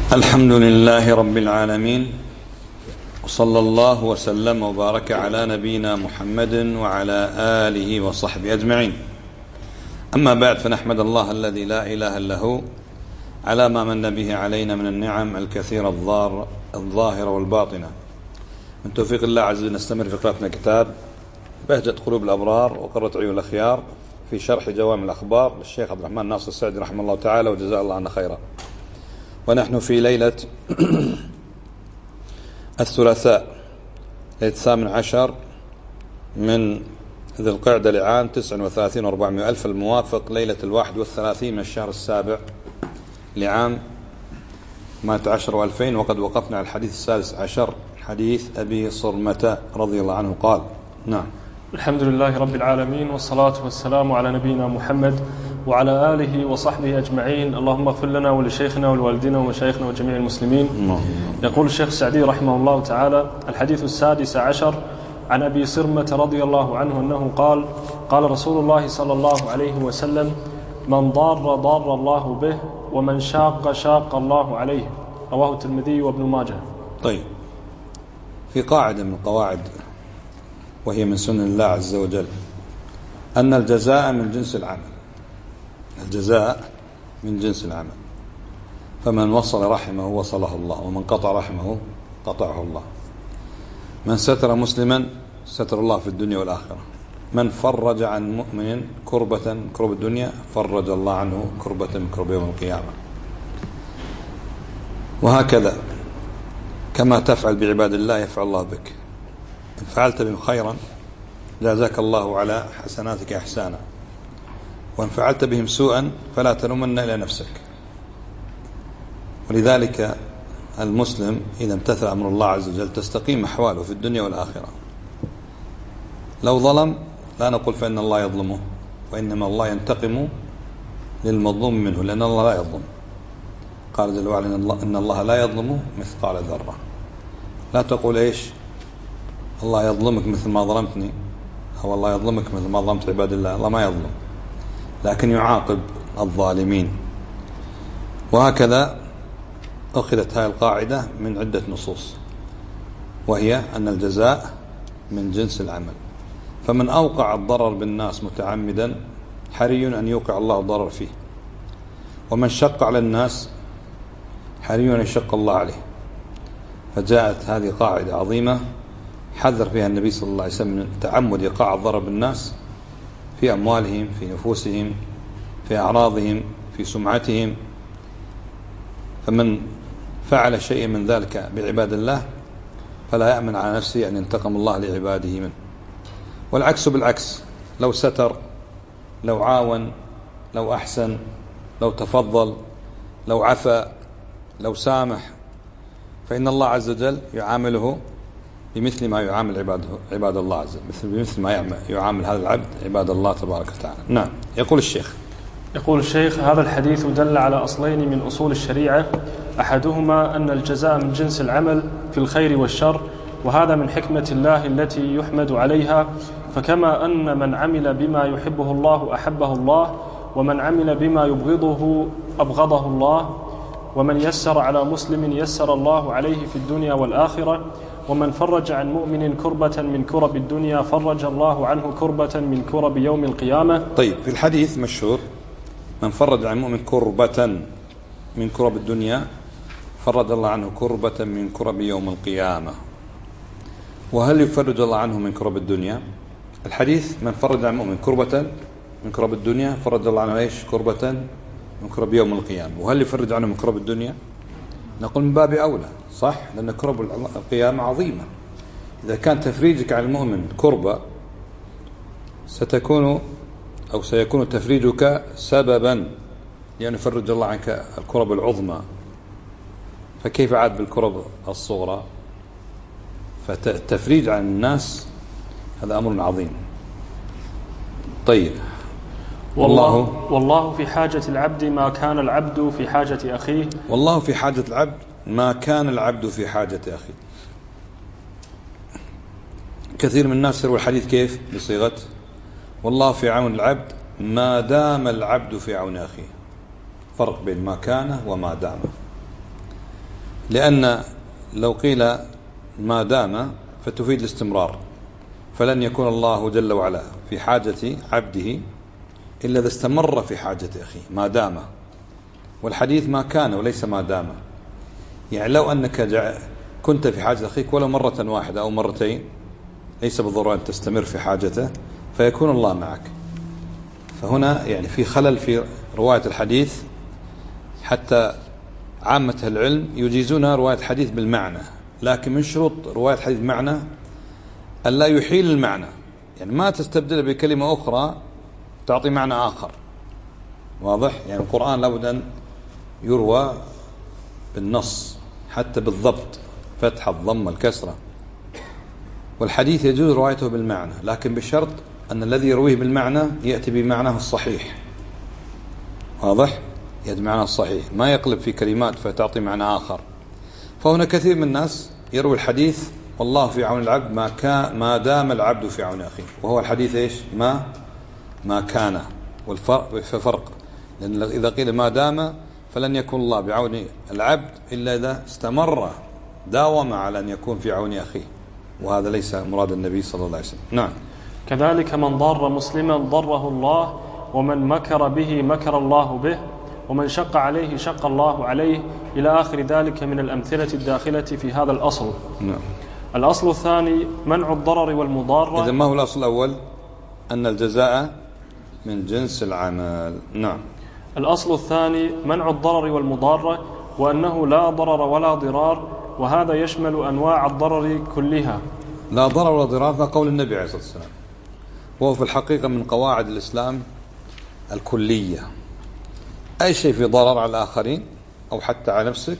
الحمد لله رب العالمين، وصلى الله وسلم وبارك على نبينا محمد وعلى آله وصحبه أجمعين. أما بعد، فنحمد الله الذي لا إله إلا هو على ما من به علينا من النعم الكثيرة الظاهرة والباطنة. من توفيق الله عز وجل نستمر في قراءتنا كتاب بهجة قلوب الأبرار وقرة عيون الأخيار في شرح جوامع الأخبار للشيخ عبد الرحمن ناصر السعدي رحمه الله تعالى وجزاه الله عنا خيرا. ونحن في ليلة الثلاثاء، ليلة 18 من ذي القعدة لعام 39 و400 ألف، الموافق ليلة 31 من الشهر السابع لعام 18 و2000. وقد وقفنا على الحديث السادس عشر، حديث أبي صرمة رضي الله عنه قال: نعم. الحمد لله رب العالمين، والصلاة والسلام على نبينا محمد وعلى آله وصحبه أجمعين. اللهم اغفر لنا ولشيخنا ولوالدنا ومشايخنا وجميع المسلمين. يقول الشيخ السعدي رحمه الله تعالى: الحديث السادس عشر عن أبي صرمة رضي الله عنه أنه قال: قال رسول الله صلى الله عليه وسلم: من ضار ضار الله به، ومن شاق شاق الله عليه. رواه الترمذي وابن ماجه. طيب، في قاعدة من القواعد وهي من سنن الله عز وجل أن الجزاء من جنس العمل. الجزاء من جنس العمل، فمن وصل رحمه وصله الله، ومن قطع رحمه قطعه الله. من ستر مسلما ستر الله في الدنيا والآخرة. من فرج عن مؤمن كربة كرب الدنيا فرج الله عنه كربة من كرب يوم القيامة. وهكذا كما تفعل بعباد الله يفعل الله بك. إن فعلت بهم خيرا جازاك الله على حسناتك إحسانا، وإن فعلت بهم سوءا فلا تلومن إلى نفسك. ولذلك المسلم إذا امتثل أمر الله عز وجل تستقيم أحواله في الدنيا والآخرة. لو ظلم لا نقول فإن الله يظلمه، وإنما الله ينتقم للمظلوم منه، لأن الله لا يظلم. قال جل وعلا: إن الله لا يظلم مثقال ذرة. لا تقول إيش الله يظلمك مثل ما ظلمتني، أو الله يظلمك مثل ما ظلمت عباد الله. الله ما يظلم، لكن يعاقب الظالمين. وهكذا أخذت هذه القاعدة من عدة نصوص، وهي أن الجزاء من جنس العمل. فمن أوقع الضرر بالناس متعمدا حري أن يوقع الله الضرر فيه، ومن شق على الناس حري أن يشق الله عليه. فجاءت هذه قاعدة عظيمة حذر فيها النبي صلى الله عليه وسلم من تعمد إيقاع الضرر بالناس في أموالهم، في نفوسهم، في أعراضهم، في سمعتهم. فمن فعل شيء من ذلك بعباد الله فلا يأمن على نفسه أن ينتقم الله لعباده منه. والعكس بالعكس، لو ستر، لو عاون، لو أحسن، لو تفضل، لو عفى، لو سامح، فإن الله عز وجل يعامله بمثل ما يعامل عباد الله عز وجل، بمثل ما يعامل هذا العبد عباد الله تبارك وتعالى. نعم. يقول الشيخ: هذا الحديث دل على أصلين من أصول الشريعة، أحدهما أن الجزاء من جنس العمل في الخير والشر، وهذا من حكمة الله التي يحمد عليها. فكما أن من عمل بما يحبه الله أحبه الله، ومن عمل بما يبغضه أبغضه الله، ومن يسر على مسلم يسر الله عليه في الدنيا والآخرة، ومن فرج عن مؤمن كربة من كرب الدنيا فرج الله عنه كربة من كرب يوم القيامة. طيب، في الحديث مشهور: من فرج عن مؤمن كربة من كرب الدنيا فرج الله عنه كربة من كرب يوم القيامة. وهل يفرج الله عنه من كرب الدنيا؟ الحديث: من فرج عن مؤمن كربة من كرب الدنيا فرج الله عنه ايش؟ كربة من كرب يوم القيامة. وهل يفرج عنه من كرب الدنيا؟ نقول من باب أولى، صح، لأن كرب القيامة عظيمة. إذا كان تفريجك عن المؤمن كربة سيكون تفريجك سببا لأن يفرج الله عنك الكرب العظمى، فكيف عاد بالكرب الصغرى؟ فالتفريج عن الناس هذا أمر عظيم. طيب، والله في حاجة العبد ما كان العبد في حاجة أخيه. والله في حاجة العبد ما كان العبد في حاجة أخيه. كثير من الناس يروي الحديث كيف؟ بصيغة والله في عون العبد ما دام العبد في عون أخيه. فرق بين ما كان وما دام. لأن لو قيل ما دام فتفيد الاستمرار، فلن يكون الله جل وعلا في حاجة عبده إلا إذا استمر في حاجة أخيه ما دام، والحديث ما كان وليس ما دام. يعني لو أنك كنت في حاجة أخيك ولو مرة واحدة أو مرتين، ليس بالضرورة أن تستمر في حاجته، فيكون الله معك. فهنا يعني في خلل في رواية الحديث، حتى عامة العلم يجيزون رواية الحديث بالمعنى، لكن من شروط رواية الحديث بالمعنى أن لا يحيل المعنى، يعني ما تستبدل بكلمة أخرى تعطي معنى آخر. واضح؟ يعني القرآن لابد أن يروى بالنص حتى بالضبط، فتح الضم الكسرة. والحديث يجوز روايته بالمعنى، لكن بشرط أن الذي يرويه بالمعنى يأتي بمعناه الصحيح. واضح؟ يأتي بمعناه الصحيح، ما يقلب في كلمات فتعطي معنى آخر. فهنا كثير من الناس يروي الحديث والله في عون العبد ما دام العبد في عون أخيه، وهو الحديث إيش؟ ما كان. والفرق، لأن إذا قيل ما دام فلن يكون الله بعون العبد إلا إذا استمر داوم على أن يكون في عون أخيه، وهذا ليس مراد النبي صلى الله عليه وسلم. نعم. كذلك من ضار مسلما ضره الله، ومن مكر به مكر الله به، ومن شق عليه شق الله عليه، إلى آخر ذلك من الأمثلة الداخلة في هذا الأصل. نعم. الأصل الثاني منع الضرر والمضارة. إذا ما هو الأصل الأول؟ أن الجزاء من جنس العمل. نعم. الأصل الثاني منع الضرر والمضارة، وأنه لا ضرر ولا ضرار، وهذا يشمل أنواع الضرر كلها. لا ضرر ولا ضرار، فقول النبي عليه الصلاة والسلام، وهو في الحقيقة من قواعد الإسلام الكلية. أي شيء في ضرر على الآخرين أو حتى على نفسك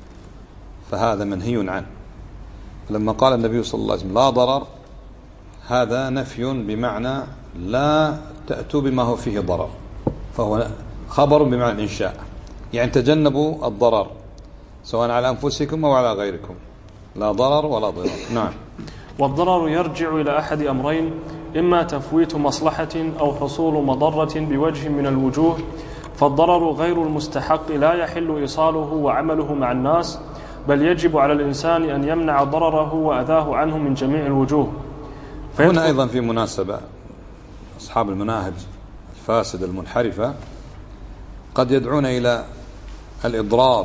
فهذا منهي عنه. لما قال النبي صلى الله عليه وسلم لا ضرر، هذا نفي بمعنى لا تأتوا بما هو فيه ضرر، فهو خبر بمعنى الإنشاء، يعني تجنبوا الضرر سواء على أنفسكم أو على غيركم. لا ضرر ولا ضرر. نعم. والضرر يرجع إلى أحد أمرين: إما تفويت مصلحة أو حصول مضرة بوجه من الوجوه، فالضرر غير المستحق لا يحل إيصاله وعمله مع الناس، بل يجب على الإنسان أن يمنع ضرره وأذاه عنه من جميع الوجوه. هنا أيضا في مناسبة، أصحاب المناهج الفاسدة المنحرفة قد يدعون إلى الإضراب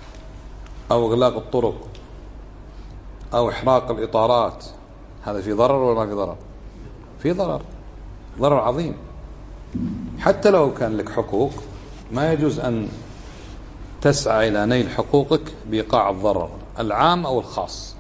أو إغلاق الطرق أو إحراق الإطارات. هذا في ضرر ولا ما في ضرر؟ في ضرر، ضرر عظيم. حتى لو كان لك حقوق ما يجوز أن تسعى إلى نيل حقوقك بإيقاع الضرر العام أو الخاص.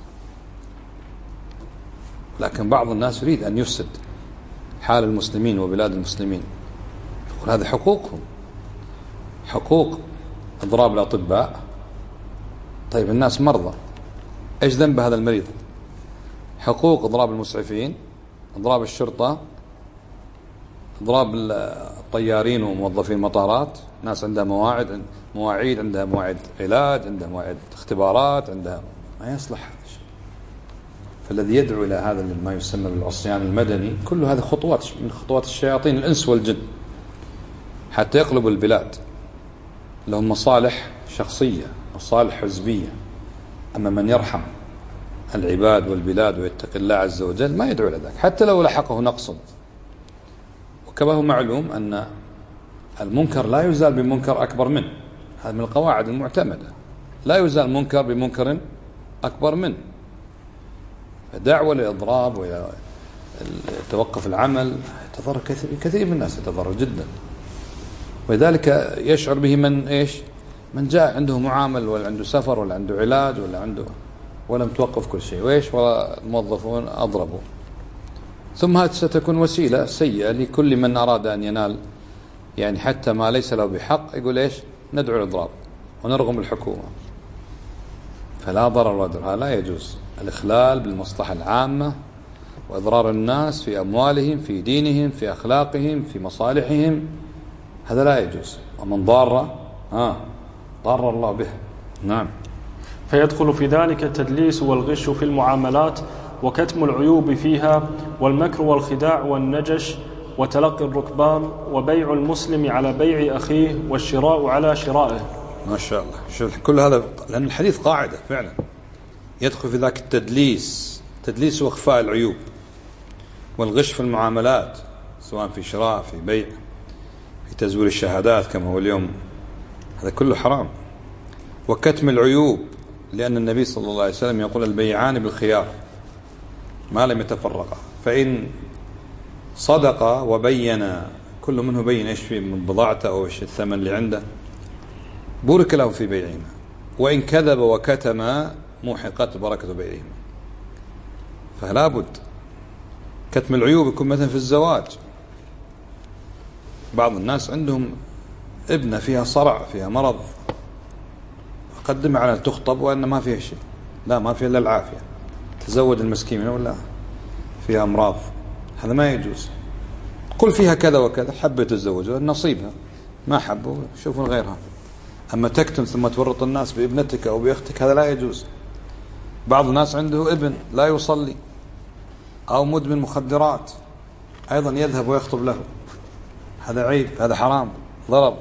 لكن بعض الناس يريد أن يفسد حال المسلمين وبلاد المسلمين، يقول هذه حقوقهم، حقوق إضراب الأطباء. طيب الناس مرضى، إيش ذنب هذا المريض؟ حقوق إضراب المسعفين، إضراب الشرطة، إضراب الطيارين وموظفين المطارات. ناس عندها مواعيد، عندها مواعيد علاج، عندها مواعيد اختبارات، عندها ما يصلح هذا الشيء. فالذي يدعو إلى هذا ما يسمى بالعصيان المدني، كل هذه خطوات من خطوات الشياطين الإنس والجن حتى يقلبوا البلاد. لهم مصالح شخصية، مصالح حزبية. أما من يرحم العباد والبلاد ويتقي الله عز وجل ما يدعو إلى ذلك، حتى لو لحقه نقص. وكما هو معلوم أن المنكر لا يزال بمنكر أكبر منه، هذا من القواعد المعتمدة، لا يزال منكر بمنكر أكبر منه. فدعوة للإضراب وإلى توقف العمل يتضرر كثير من الناس، يتضرر جدا. ولذلك يشعر به من إيش؟ من جاء عنده معامل ولا عنده سفر ولا عنده علاج ولا عنده، ولم توقف كل شيء، وإيش؟ والموظفون أضربوا. ثم هذه ستكون وسيلة سيئة لكل من أراد أن ينال يعني حتى ما ليس له بحق، يقول إيش؟ ندعو الإضراب ونرغم الحكومة. فلا ضرر ولا ضرر، هذا لا يجوز. الإخلال بالمصلحة العامة وإضرار الناس في أموالهم، في دينهم، في أخلاقهم، في مصالحهم، هذا لا يجوز. ومن ضار ضار الله به. نعم. فيدخل في ذلك التدليس والغش في المعاملات، وكتم العيوب فيها، والمكر والخداع والنجش، وتلقي الركبان، وبيع المسلم على بيع أخيه، والشراء على شرائه. ما شاء الله. شوف كل هذا لأن الحديث قاعدة فعلا يدخل في ذاك التدليس. تدليس وإخفاء العيوب والغش في المعاملات، سواء في شراء، في بيع، في تزوير الشهادات كما هو اليوم، هذا كله حرام. وكتم العيوب، لأن النبي صلى الله عليه وسلم يقول البيعان بالخيار ما لم يتفرقا، فإن صدق وبين كل منه بين إيش فيه من بضاعته أو إيش الثمن اللي عنده، بورك له في بيعهما، وإن كذب وكتم موحقت بركة بيعهما. فلا بد كتم العيوب. يكون مثلا في الزواج بعض الناس عندهم ابنة فيها صرع، فيها مرض، قدم على تخطب وأن ما فيها شيء، لا ما فيها إلا العافية، تزوج المسكين ولا فيها أمراض، هذا ما يجوز. قل فيها كذا وكذا، حبت تتزوجها نصيبها، ما حبوا شوفوا غيرها. أما تكتم ثم تورط الناس بابنتك أو بأختك هذا لا يجوز. بعض الناس عنده ابن لا يصلي أو مدمن مخدرات، أيضا يذهب ويخطب له، هذا عيب، هذا حرام، ضرر.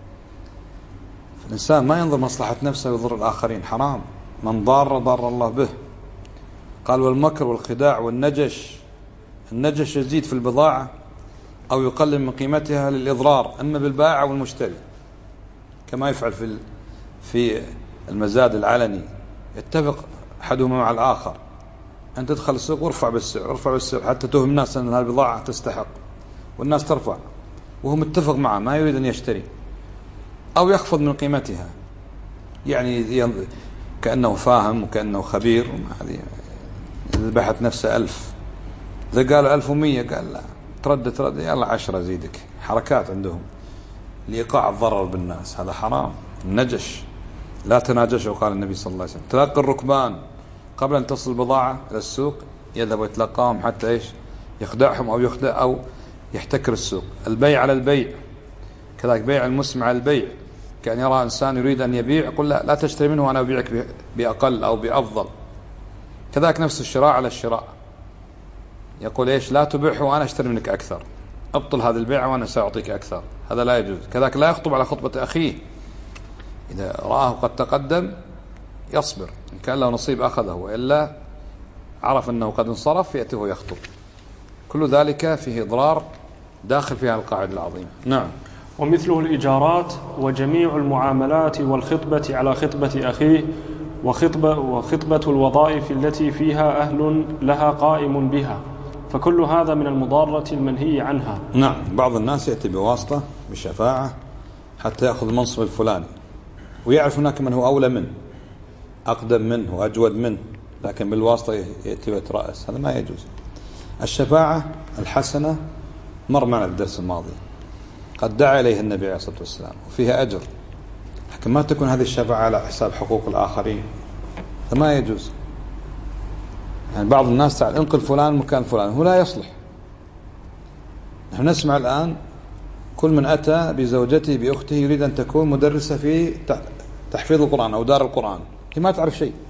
الإنسان ما ينظر مصلحة نفسه ويضر الآخرين، حرام. من ضار ضار الله به. قال والمكر والخداع والنجش. النجش يزيد في البضاعة أو يقلل من قيمتها للإضرار، أما بالبائع والمشتري، كما يفعل في المزاد العلني، يتفق أحدهما مع الآخر، أن تدخل السوق وارفع بالسعر، ارفع بالسعر حتى توهم الناس أن هذه البضاعة تستحق، والناس ترفع وهو متفق معه ما يريد أن يشتري، أو يخفض من قيمتها، يعني كأنه فاهم وكأنه خبير. هذه ذبحت نفسه 1000، إذا قالوا 1100 قال لا، ترد يلا 10 زيدك. حركات عندهم لإيقاع الضرر بالناس، هذا حرام. النجش لا تناجشوا، قال النبي صلى الله عليه وسلم. تلقي الركبان قبل أن تصل البضاعة إلى السوق، يذهب ويتلقاهم حتى إيش يخدعهم أو يخدع أو يحتكر السوق. البيع على البيع كذلك، بيع المسلم على البيع، كأن يرى إنسان يريد أن يبيع يقول لا تشتري منه وأنا أبيعك بأقل أو بأفضل. كذلك نفس الشراء على الشراء، يقول إيش لا تبيعه وأنا أشتري منك أكثر، أبطل هذه البيعة وأنا سأعطيك أكثر، هذا لا يجوز. كذلك لا يخطب على خطبة أخيه، إذا رآه قد تقدم يصبر، إن كان له نصيب أخذه، وإلا عرف أنه قد انصرف يأتيه ويخطب. كل ذلك فيه إضرار داخل فيها القاعدة العظيمة. نعم. ومثله الإيجارات وجميع المعاملات والخطبة على خطبة أخيه وخطبة الوظائف التي فيها أهل لها قائم بها، فكل هذا من المضارة المنهي عنها. نعم. بعض الناس يأتي بواسطة بشفاعة حتى يأخذ المنصب الفلاني، ويعرف هناك من هو أولى منه، أقدم منه وأجود منه، لكن بالواسطة يأتي ويترأس، هذا ما يجوز. الشفاعة الحسنة مر معنا الدرس الماضي، قد دعا إليه النبي عليه الصلاة والسلام وفيها أجر، لكن ما تكون هذه الشفاعة على حساب حقوق الآخرين، هذا ما يجوز. يعني بعض الناس تعال انقل فلان مكان فلان، هو لا يصلح. نحن نسمع الآن كل من أتى بزوجته بأخته يريد أن تكون مدرسة في تحفيظ القرآن أو دار القرآن، هي ما تعرف شيء،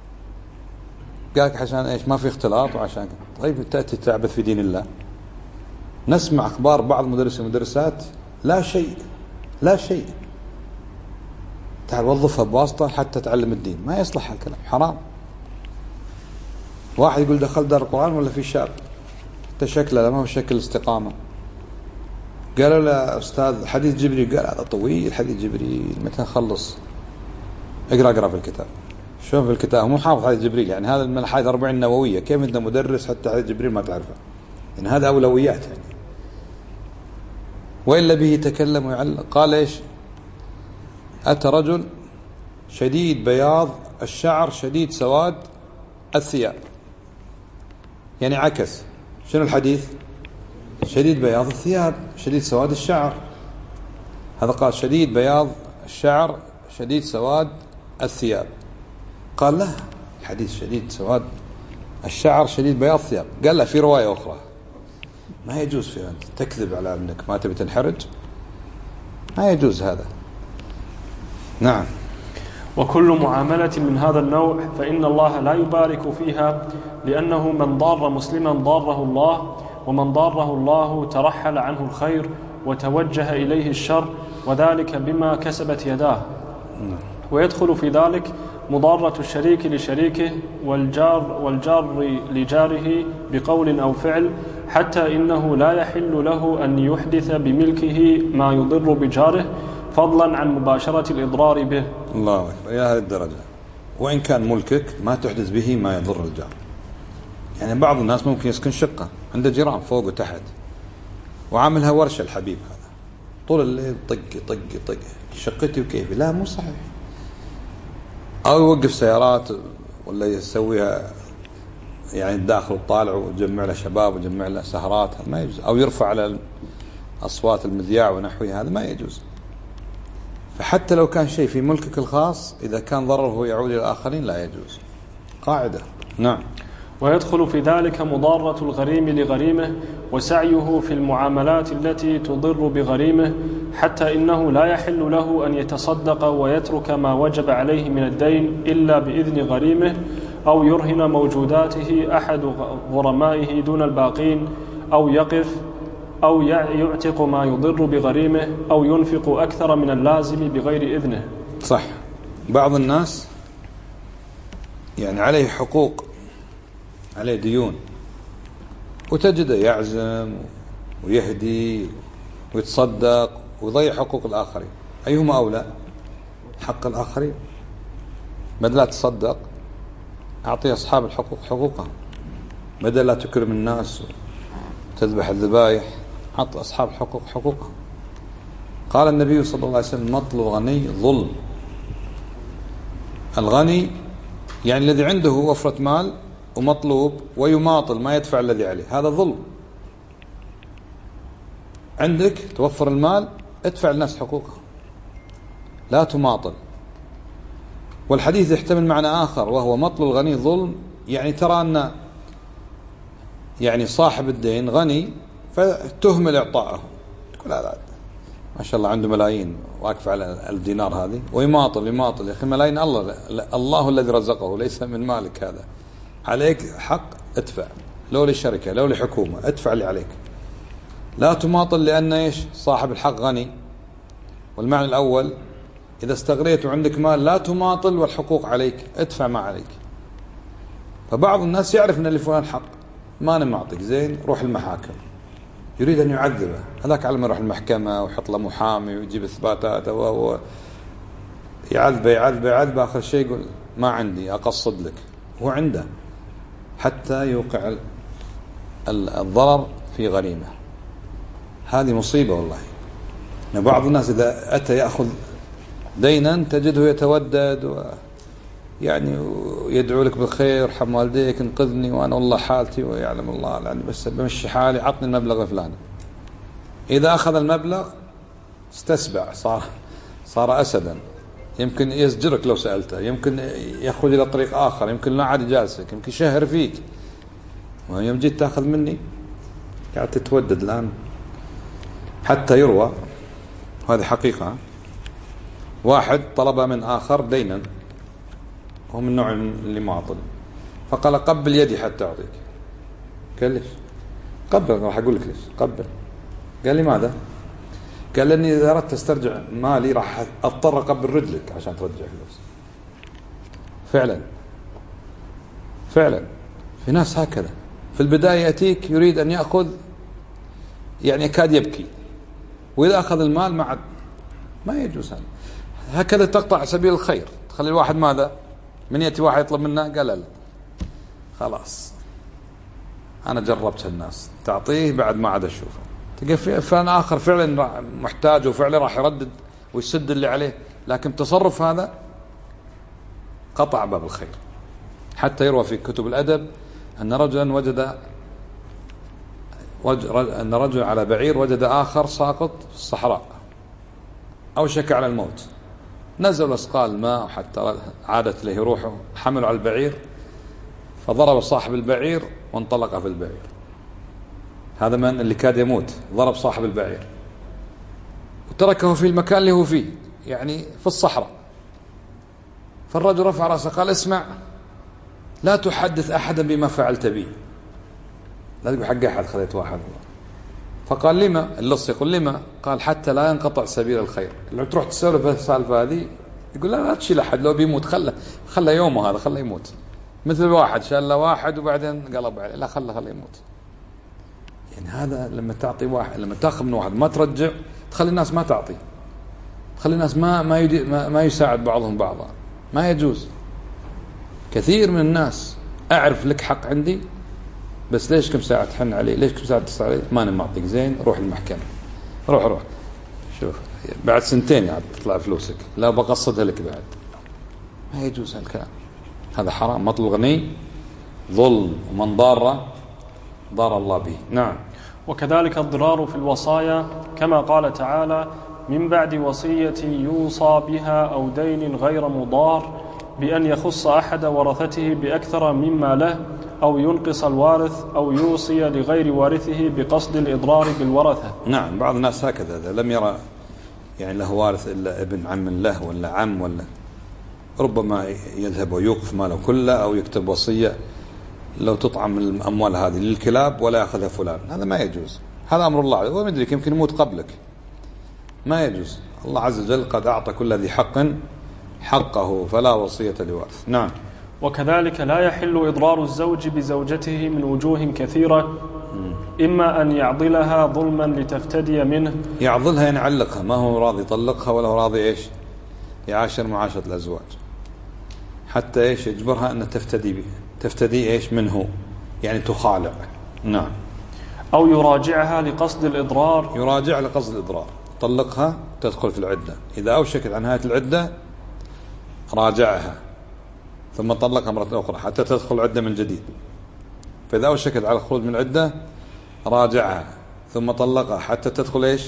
قالك عشان إيش ما في اختلاط وعشان طيب تأتي تعبث في دين الله. نسمع أخبار بعض مدرسين ومدرسات لا شيء، تعال وظفها بواسطة حتى تعلم الدين، ما يصلح الكلام، حرام. واحد يقول دخل دار القرآن ولا في شاب حتى شكله ما هو شكل استقامة، قالوا له أستاذ حديث جبريل، قال هذا طويل حديث جبريل متى نخلص؟ اقرأ في الكتاب. شوف الكتاب مو حافظ حديث جبريل، يعني هذا من الحديث 40 نووية، كيف أنت مدرس حتى حديث جبريل ما تعرفه؟ يعني هذا أولويات يعني. وإلا به يتكلم ويعلق. قال إيش؟ أتى رجل شديد بياض الشعر شديد سواد الثياب، يعني عكس. شنو الحديث؟ شديد بياض الثياب شديد سواد الشعر، هذا قال شديد بياض الشعر شديد سواد الثياب. قال لا، حديث شديد سواد الشعر شديد بياض الثياب. قال لا، في رواية أخرى. ما يجوز في أنت تكذب على أنك ما تبي تنحرج، ما يجوز هذا. نعم. وكل معاملة من هذا النوع فإن الله لا يبارك فيها، لأنه من ضار مسلما ضاره الله، ومن ضاره الله ترحل عنه الخير وتوجه إليه الشر، وذلك بما كسبت يداه. ويدخل في ذلك مضارة الشريك لشريكه والجار لجاره بقول أو فعل، حتى إنه لا يحل له أن يحدث بملكه ما يضر بجاره، فضلا عن مباشرة الإضرار به. الله أكبر، إلى هذه الدرجة. وإن كان ملكك ما تحدث به ما يضر الجار. يعني بعض الناس ممكن يسكن شقة عنده جيران فوق وتحت وعاملها ورشة، الحبيب هذا طول الليل طق طق طق شقتي وكيفي. لا، مو صحيح. أو يوقف سيارات ولا يسويها يعني الداخل وطالع ويجمع له شباب ويجمع له سهرات، هذا ما يجوز. أو يرفع على أصوات المذياع ونحوها، هذا ما يجوز. فحتى لو كان شيء في ملكك الخاص إذا كان ضرره يعود إلى الآخرين لا يجوز. قاعدة. نعم. ويدخل في ذلك مضارة الغريم لغريمه وسعيه في المعاملات التي تضر بغريمه، حتى إنه لا يحل له أن يتصدق ويترك ما وجب عليه من الدين إلا بإذن غريمه، أو يرهن موجوداته أحد غرمائه دون الباقين، أو يقف، أو يعتق ما يضر بغريمه، أو ينفق أكثر من اللازم بغير إذنه. صح. بعض الناس يعني عليه حقوق، عليه ديون، وتجده يعزم ويهدي ويتصدق ويضيع حقوق الآخرين. أيهما أولى؟ حق الآخرين. بدل لا تصدق أعطي أصحاب الحقوق حقوقهم، بدل لا تكرم الناس وتذبح الذبائح أعطي أصحاب الحقوق حقوقهم. قال النبي صلى الله عليه وسلم: مطل الغني ظلم. الغني يعني الذي عنده وفرة مال ومطلوب ويماطل ما يدفع الذي عليه، هذا ظلم. عندك توفر المال ادفع الناس حقوقهم، لا تماطل. والحديث يحتمل معنى آخر وهو مطل الغني ظلم، يعني ترى أن يعني صاحب الدين غني فتهمل إعطائه، تقول لا ما شاء الله عنده ملايين واقف على الدينار هذه، ويماطل يا أخي ملايين الله الذي رزقه ليس من مالك، هذا عليك حق ادفع، لو للشركة لو لحكومة ادفع اللي عليك. لا تماطل لأن إيش؟ صاحب الحق غني. والمعنى الأول إذا استغريت وعندك مال لا تماطل والحقوق عليك، ادفع ما عليك. فبعض الناس يعرف أن لفلان حق، ما أنا معطيك زين، روح المحاكم، يريد أن يعذبه، هذاك على ما يروح المحكمة ويحط له محامي ويجيب إثباتات يعذب آخر شيء يقول ما عندي أقصد لك، هو عنده حتى يوقع الضرر في غريمة. هذه مصيبة والله. بعض الناس إذا أتى يأخذ دينا تجده يتودد يعني يدعو لك بالخير، ارحم والديك، انقذني وأنا والله حالتي ويعلم الله يعني بس بمشي حالي، عطني المبلغ الفلاني. إذا أخذ المبلغ استسبع، صار أسدا، يمكن يسجرك لو سألته، يمكن يخرج إلى طريق آخر، يمكن لا عاد جالسك، يمكن يشهر فيك. ويوم جيت تأخذ مني قاعد تتودد الآن. حتى يروى، وهذه حقيقة، واحد طلب من آخر دينا وهو من نوع اللي معطل، فقال قبل يدي حتى أعطيك. قال ليش؟ قبل، راح أقول لك ليش قبل. قال لي ماذا؟ قال لأني إذا أردت أسترجع مالي راح أضطر أقبل رجلك عشان ترجع فلوس. فعلا في ناس هكذا، في البداية يأتيك يريد أن يأخذ يعني يكاد يبكي، وإذا أخذ المال ما يجوز هذا. هكذا تقطع سبيل الخير، تخلي الواحد ماذا؟ من يأتي واحد يطلب منه قال لا خلاص أنا جربت الناس، تعطيه بعد ما عاد أشوفه. تلقى فلان آخر فعلا محتاج وفعلا راح يردد ويسد اللي عليه، لكن تصرف هذا قطع باب الخير. حتى يروى في كتب الأدب أن رجل على بعير وجد آخر ساقط في الصحراء أوشك على الموت، نزل أسقال الماء حتى عادت له روحه، حملوا على البعير فضرب صاحب البعير وانطلق في البعير. هذا من اللي كاد يموت ضرب صاحب البعير وتركه في المكان اللي هو فيه، يعني في الصحراء. فالرجل رفع رأسه قال اسمع، لا تحدث أحدا بما فعلت بي، لا تقول حق أحد خذيت واحد. فقال لما؟ اللص يقول لما؟ قال حتى لا ينقطع سبيل الخير. لو تروح تسولف السالفة هذه يقول لا تشيل أحد، لو بيموت خله يومه هذا، خله يموت. مثل واحد شال له واحد وبعدين قلب عليه، لا خله يموت. يعني هذا لما تعطي واحد، لما تاخذ من واحد ما ترجع، تخلي الناس ما تعطي، تخلي الناس ما يساعد بعضهم بعضا، ما يجوز. كثير من الناس أعرف لك حق عندي، بس ليش كم ساعة تحن عليه، ليش كم ساعة تتصل عليه، ما أنا معطيك، زين روح المحكمة، روح شوف بعد سنتين يعني تطلع فلوسك، لا بقصدها لك بعد. ما يجوز هالكلام، هذا حرام. مطلب غني ظلم، ومن ضار الله به. نعم. وكذلك الضرار في الوصايا، كما قال تعالى: من بعد وصية يوصى بها أو دين غير مضار، بأن يخص أحد ورثته بأكثر مما له، أو ينقص الوارث، أو يوصي لغير وارثه بقصد الإضرار بالورثة. نعم، بعض الناس هكذا، لم يرى يعني له وارث إلا ابن عم له ولا عم، ولا ربما يذهب ويوقف ماله كله، أو يكتب وصية لو تطعم الأموال هذه للكلاب ولا يأخذها فلان. هذا ما يجوز، هذا أمر الله، وما يدريك يمكن يموت قبلك. ما يجوز. الله عز وجل قد أعطى كل ذي حق حقه، فلا وصية لوارث. نعم. وكذلك لا يحل إضرار الزوج بزوجته من وجوه كثيرة، إما أن يعضلها ظلما لتفتدي منه. يعضلها يعني يعلقها، ما هو راضي يطلقها ولا هو راضي إيش يعاشر معاشرة الأزواج، حتى إيش يجبرها أن تفتدي إيش منه، يعني تخالع. نعم. أو يراجعها لقصد الإضرار. يراجع لقصد الإضرار، طلقها تدخل في العدة، إذا أوشكت عن نهاية العدة راجعها، ثم طلقها مرة أخرى حتى تدخل العدة من جديد. فإذا أوشكت على الخروج من العدة راجعها، ثم طلقها حتى تدخل إيش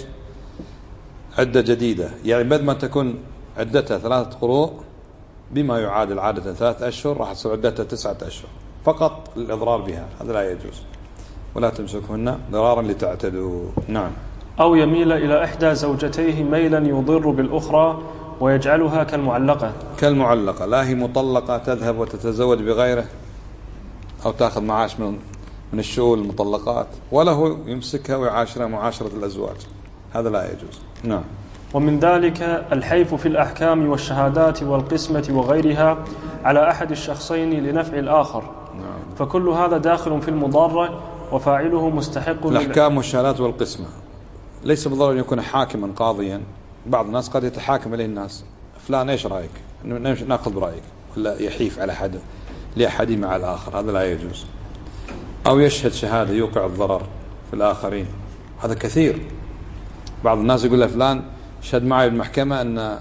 عدة جديدة. يعني بدل ما تكون عدتها 3 قروء بما يعادل عادة 3 أشهر، راح تصير عدتها 9 أشهر فقط للإضرار بها. هذا لا يجوز. ولا تمسكهن ضرارا لتعتدوا. نعم. أو يميل إلى إحدى زوجتيه ميلا يضر بالأخرى ويجعلها كالمعلقة، لا هي مطلقة تذهب وتتزوج بغيره، أو تأخذ معاش من الشؤون المطلقات، ولا هو يمسكها ويعاشرها معاشرة الأزواج. هذا لا يجوز. نعم. ومن ذلك الحيف في الأحكام والشهادات والقسمة وغيرها على أحد الشخصين لنفع الآخر. نعم. فكل هذا داخل في المضارة، وفاعله مستحق. الأحكام والشهادات والقسمة ليس بالضرورة أن يكون حاكما قاضيا. بعض الناس قد يتحاكم إليه الناس، فلان إيش رأيك، نأخذ برأيك، ولا يحيف على حد لأحد مع الآخر. هذا لا يجوز. أو يشهد شهادة يوقع الضرر في الآخرين. هذا كثير. بعض الناس يقول له فلان شهد معي بالمحكمة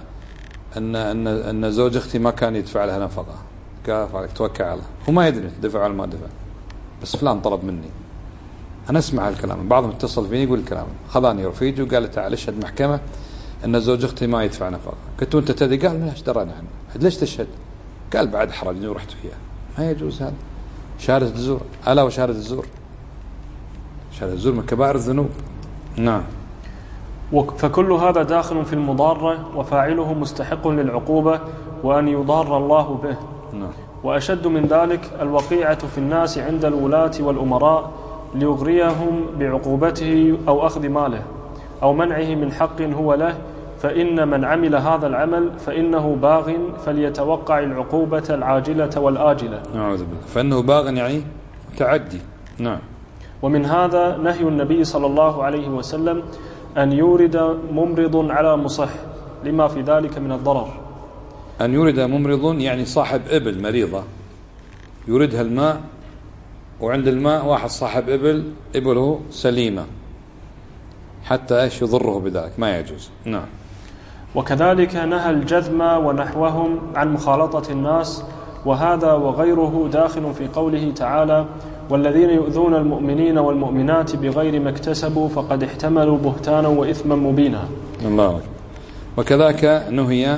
أن زوج أختي ما كان يدفع لها نفقة. قال عليك توكل على الله، هو ما يدري دفع ولا ما دفع، بس فلان طلب مني. أنا أسمع هالكلام، بعضهم اتصل فيني يقول الكلام، خذاني رفيجي وقال لي تعال اشهد محكمة أن زوج أختي ما يدفع نفقة. قلت أنت تدري؟ قال ما دراني عنه. ليش تشهد؟ قال بعد حرجني ورحت فيها. ما يجوز هذا. شهادة الزور، ألا وشهادة الزور، شهادة الزور من كبائر الذنوب. نعم. فكل هذا داخل في المضارة، وفاعله مستحق للعقوبة وأن يضار الله به. نعم. وأشد من ذلك الوقيعة في الناس عند الولاة والأمراء ليغريهم بعقوبته أو أخذ ماله أو منعه من حق هو له، فإن من عمل هذا العمل فإنه باغ، فليتوقع العقوبة العاجلة والآجلة. نعوذ بالله. فإنه باغ يعني تعدي. نعم. ومن هذا نهي النبي صلى الله عليه وسلم أن يورد ممرض على مصح، لما في ذلك من الضرر. أن يورد ممرض يعني صاحب إبل مريضة، يوردها الماء، وعند الماء واحد صاحب إبله سليمة، حتى إيش يضره بذلك، ما يجوز. نعم. وكذلك نهى الجذم ونحوهم عن مخالطة الناس، وهذا وغيره داخل في قوله تعالى: والذين يؤذون المؤمنين والمؤمنات بغير ما اكتسبوا فقد احتملوا بهتانا وإثما مبينا. الله أكبر. وكذلك نهي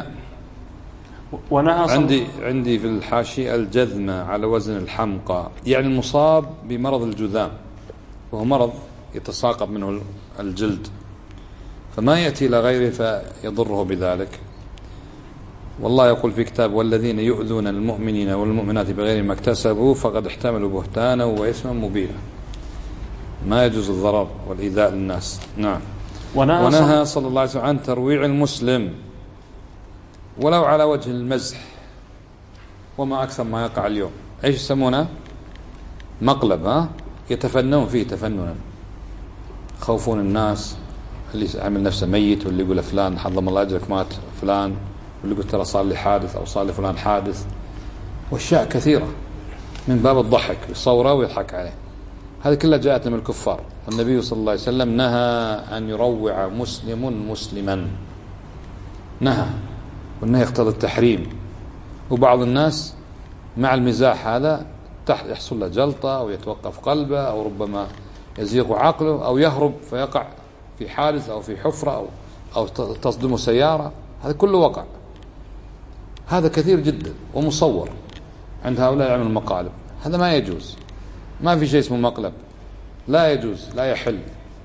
عندي في الحاشية الجذم على وزن الحمقى، يعني المصاب بمرض الجذام، وهو مرض يتساقط منه الجلد، فما يأتي إلى غيره فيضره بذلك. والله يقول في كتاب: والذين يؤذون المؤمنين والمؤمنات بغير ما اكتسبوا فقد احتملوا بهتانا وإثما مبينا. ما يجوز الضرر والإيذاء للناس. نعم. ونهى صلى الله عليه وسلم عن ترويع المسلم، ولو على وجه المزح، وما أكثر ما يقع اليوم. إيش يسمونه؟ مقلب، يتفنون فيه تفننا، خوفون الناس، اللي عمل نفسه ميت، واللي يقول فلان حظم الله أجرك مات فلان، واللي يقول ترى صار لي حادث أو صار لي فلان حادث، وأشياء كثيرة من باب الضحك، يصوره ويضحك عليه. هذه كلها جاءت من الكفار. النبي صلى الله عليه وسلم نهى أن يروع مسلم مسلما، نهى، والنهي يقتضي التحريم. وبعض الناس مع المزاح هذا يحصل له جلطة أو يتوقف قلبه أو ربما يزيغ عقله أو يهرب فيقع في حادث أو في حفرة أو تصدمه سيارة. هذا كله وقع، هذا كثير جدا ومصور عند هؤلاء يعملوا المقالب. هذا ما يجوز، ما في شيء اسمه مقلب، لا يجوز، لا يحل.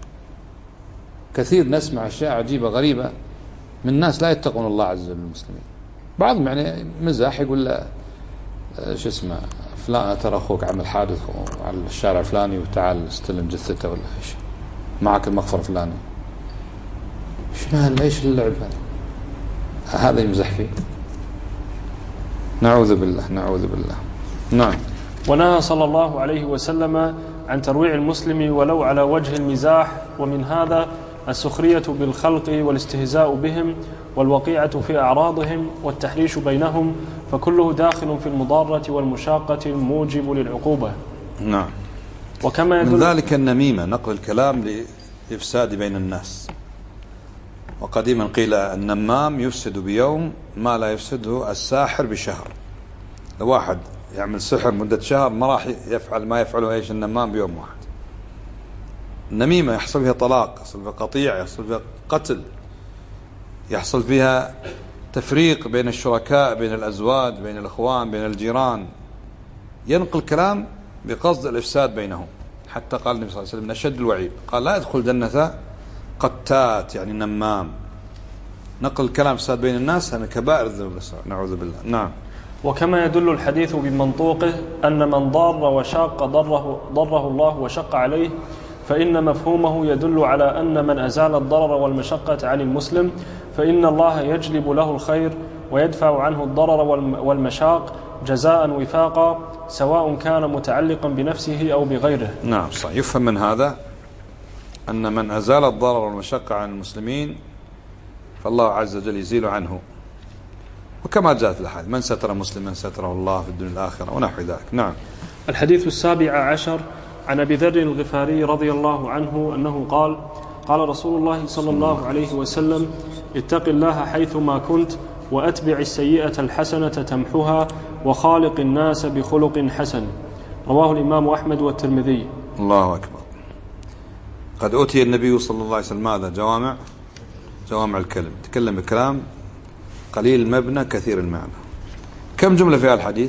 كثير نسمع أشياء عجيبة غريبة من ناس لا يتقون الله عز وجل المسلمين. بعضهم يعني مزاح يقول له شو اسمه فلان ترى أخوك عمل حادث على الشارع الفلاني وتعال استلم جثته ولا إيش معك المغفر الفلاني. ايش اللعب هذا يمزح فيه؟ نعوذ بالله، نعوذ بالله. نعم. ونهى صلى الله عليه وسلم عن ترويع المسلم ولو على وجه المزاح، ومن هذا السخرية بالخلق والاستهزاء بهم والوقيعة في أعراضهم والتحريش بينهم، فكله داخل في المضارة والمشاقة الموجب للعقوبة. نعم. وكما من ذلك النميمة، نقل الكلام لإفساد بين الناس. وقديما قيل النمام يفسد بيوم ما لا يفسده الساحر بشهر. لو واحد يعمل سحر مدة شهر ما راح يفعل ما يفعله ايش النمام بيوم واحد. النميمة يحصل فيها طلاق، يحصل فيها قطيع، يحصل فيها قتل، يحصل فيها تفريق بين الشركاء، بين الأزواج، بين الأخوان، بين الجيران. ينقل كلام بقصد الإفساد بينهم. حتى قال النبي صلى الله عليه وسلم من أشد الوعيد، قال لا يدخل جنة قتات، يعني نمام. نقل الكلام إفساد بين الناس من كبائر الذنوب، نعوذ بالله. نعم. وكما يدل الحديث بمنطوقه أن من ضار وشاق ضره الله وشق عليه، فإن مفهومه يدل على أن من أزال الضرر والمشقة عن المسلم فإن الله يجلب له الخير ويدفع عنه الضرر والمشاق جزاء وفاقا، سواء كان متعلقا بنفسه أو بغيره. نعم صح. يفهم من هذا أن من أزال الضرر والمشقة عن المسلمين فالله عز وجل يزيل عنه، وكما جاءت الحديث من ستر مسلما ستره الله في الدنيا والآخرة ونحو ذلك. نعم. الحديث 17 عن أبي ذر الغفاري رضي الله عنه أنه قال: قال رسول الله صلى الله عليه وسلم: اتق الله حيثما كنت وأتبع السيئة الحسنة تمحها وخالق الناس بخلق حسن. رواه الإمام أحمد والترمذي. الله أكبر. قد أوتي النبي صلى الله عليه وسلم ماذا؟ جوامع الكلم، تكلم بكلام قليل المبنى كثير المعنى. كم جملة في الحديث؟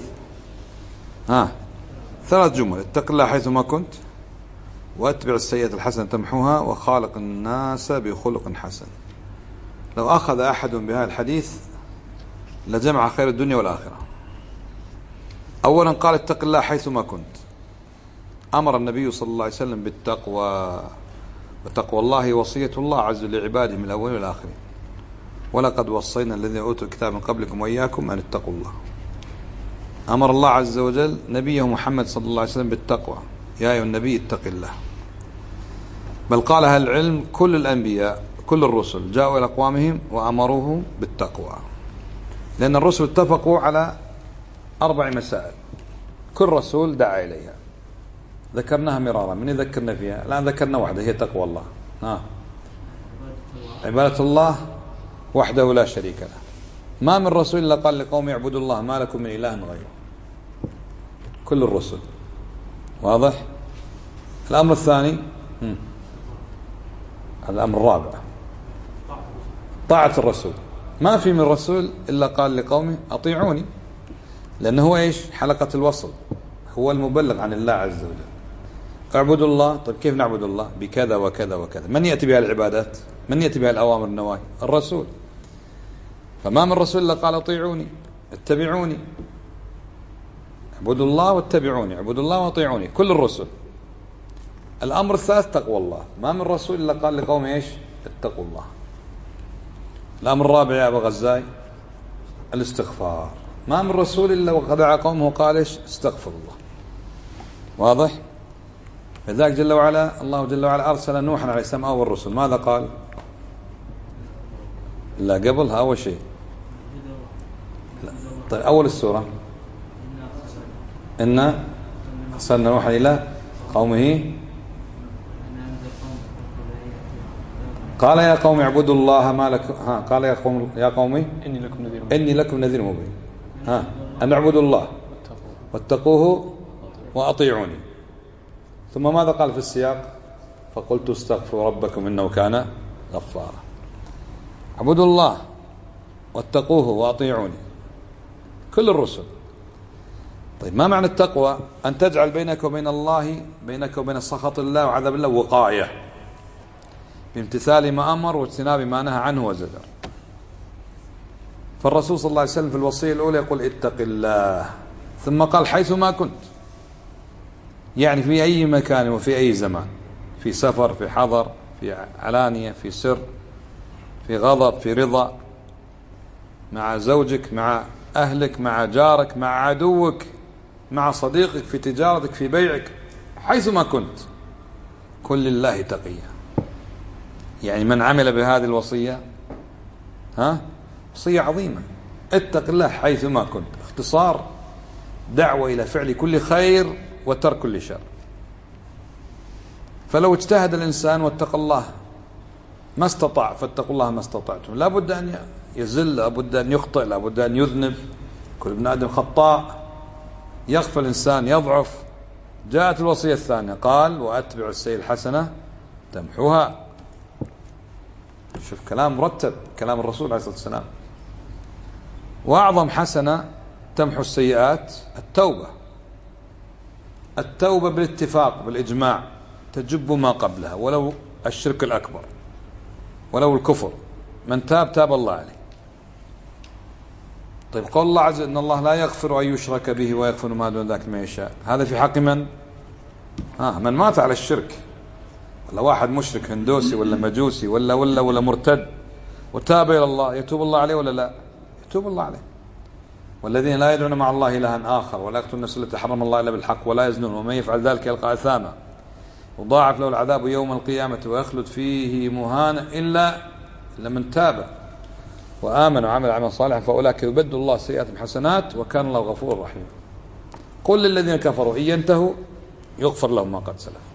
3 جمل: اتق الله حيثما كنت، واتبع السيئة الحسنة تمحوها، وخالق الناس بخلق حسن. لو أخذ أحد بهذا الحديث لجمع خير الدنيا والآخرة. أولا قال اتق الله حيثما كنت، أمر النبي صلى الله عليه وسلم بالتقوى، وتقوى الله وصية الله عز وجل لعباده من الأولين والآخرين. ولقد وصينا الذين أوتوا الكتاب من قبلكم وإياكم أن اتقوا الله. أمر الله عز وجل نبيه محمد صلى الله عليه وسلم بالتقوى: يا أيها النبي اتق الله. بل قال أهل العلم كل الأنبياء كل الرسل جاءوا إلى أقوامهم وأمروه بالتقوى، لأن الرسل اتفقوا على 4 مسائل كل رسول دعا إليها، ذكرناها مرارا. من يذكرنا فيها؟ الآن ذكرنا واحدة هي تقوى الله. عبادة الله وحده لا شريك له. ما من رسول إلا قال لقوم اعبدوا الله ما لكم من إله غيره. كل الرسل. واضح؟ الأمر الثاني، الأمر الرابع، طاعة الرسول. ما في من رسول إلا قال لقومه أطيعوني، لأنه هو إيش؟ حلقة الوصل، هو المبلغ عن الله عز وجل. اعبدوا الله. طيب كيف نعبد الله؟ بكذا وكذا وكذا. من يأتي بها العبادات؟ من يأتي بها الأوامر النواهي؟ الرسول. فما من رسول إلا قال أطيعوني، اتبعوني. اعبدوا الله واتبعوني، اعبدوا الله واطيعوني، كل الرسل. الأمر الثالث تقوى الله. ما من رسول إلا قال لقوم إيش؟ اتقوا الله. الأمر الرابع يا أبا غزاي الاستغفار. ما من رسول إلا وقد دعا قومه قال إيش؟ استغفر الله. واضح؟ لذلك جل وعلا الله جل وعلا أرسل نوحا عليه السلام أول الرسل، ماذا قال؟ لا قبلها أول شيء. طيب أول السورة إن أرسلنا نوحا إلى قومه قال يا قوم اعبدوا الله ما لكم قال يا قوم إني لكم نذير مبين أن اعبدوا الله واتقوه وأطيعوني. ثم ماذا قال في السياق؟ فقلت استغفروا ربكم إنه كان غفارا. اعبدوا الله واتقوه وأطيعوني، كل الرسل. طيب ما معنى التقوى؟ أن تجعل بينك وبين الله، بينك وبين سخط الله وعذاب الله وقاية بامتثال ما أمر واجتناب ما نهى عنه وزجر. فالرسول صلى الله عليه وسلم في الوصية الأولى يقول اتق الله، ثم قال حيثما كنت، يعني في أي مكان وفي أي زمان، في سفر، في حضر، في علانية، في سر، في غضب، في رضا، مع زوجك، مع أهلك، مع جارك، مع عدوك، مع صديقك، في تجارتك، في بيعك، حيثما كنت كن لله تقيا. يعني من عمل بهذه الوصية وصية عظيمة، اتق الله حيثما كنت، اختصار دعوة إلى فعل كل خير وترك كل شر. فلو اجتهد الإنسان واتقى الله ما استطاع، فاتقوا الله ما استطعتم، لا بد أن يزل، لا بد أن يخطئ، لا بد أن يذنب، كل ابن آدم خطاء، يغفل الإنسان، يضعف. جاءت الوصية الثانية قال وأتبع السيئة الحسنة تمحوها. شوف كلام مرتب، كلام الرسول عليه الصلاة والسلام. وأعظم حسنة تمحو السيئات التوبة. التوبة بالاتفاق بالإجماع تجب ما قبلها، ولو الشرك الأكبر ولو الكفر، من تاب الله عليه. طيب قول الله عز وجل إن الله لا يغفر أن يشرك به ويغفر ما دون ذلك ما يشاء، هذا في حق من؟ من مات على الشرك، ولا واحد مشرك هندوسي ولا مجوسي ولا مرتد وتاب إلى الله، يتوب الله عليه ولا لا؟ يتوب الله عليه. والذين لا يدعون مع الله إلها آخر ولا يقتلون النفس التي حرم الله إلا بالحق ولا يزنون ومن يفعل ذلك يلقى أثاما يضاعف له العذاب يوم القيامة ويخلد فيه مهانا إلا من تاب وآمن وعمل عملا صالحا فأولئك يبدل الله سيئاتهم حسنات وكان الله غفورا رحيما. قل للذين كفروا إن ينتهوا يغفر لهم ما قد سلف.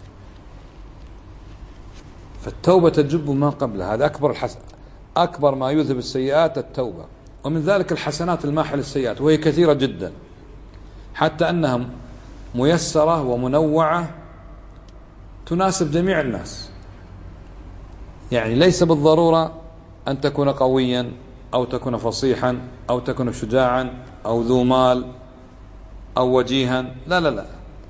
فالتوبة تجب ما قبلها، هذا أكبر ما يذهب السيئات التوبة. ومن ذلك الحسنات الماحة للسيئات، وهي كثيرة جدا حتى أنها ميسرة ومنوعة تناسب جميع الناس. يعني ليس بالضرورة أن تكون قويا أو تكون فصيحا أو تكون شجاعا أو ذو مال أو وجيها، لا لا لا،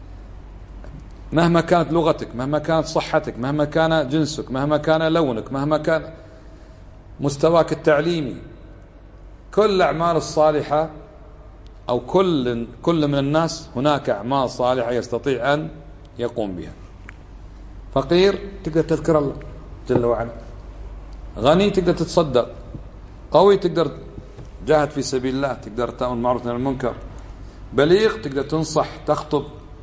مهما كانت لغتك، مهما كانت صحتك، مهما كان جنسك، مهما كان لونك، مهما كان مستواك التعليمي، كل الأعمال الصالحة أو كل من الناس هناك أعمال صالحة يستطيع أن يقوم بها. فقير تقدر تذكر الله جل وعلا، غني تقدر تتصدق، قوي تقدر جاهد في سبيل الله، تقدر تأمر بالمعروف والنهي عن المنكر، بليغ تقدر تنصح تخطب.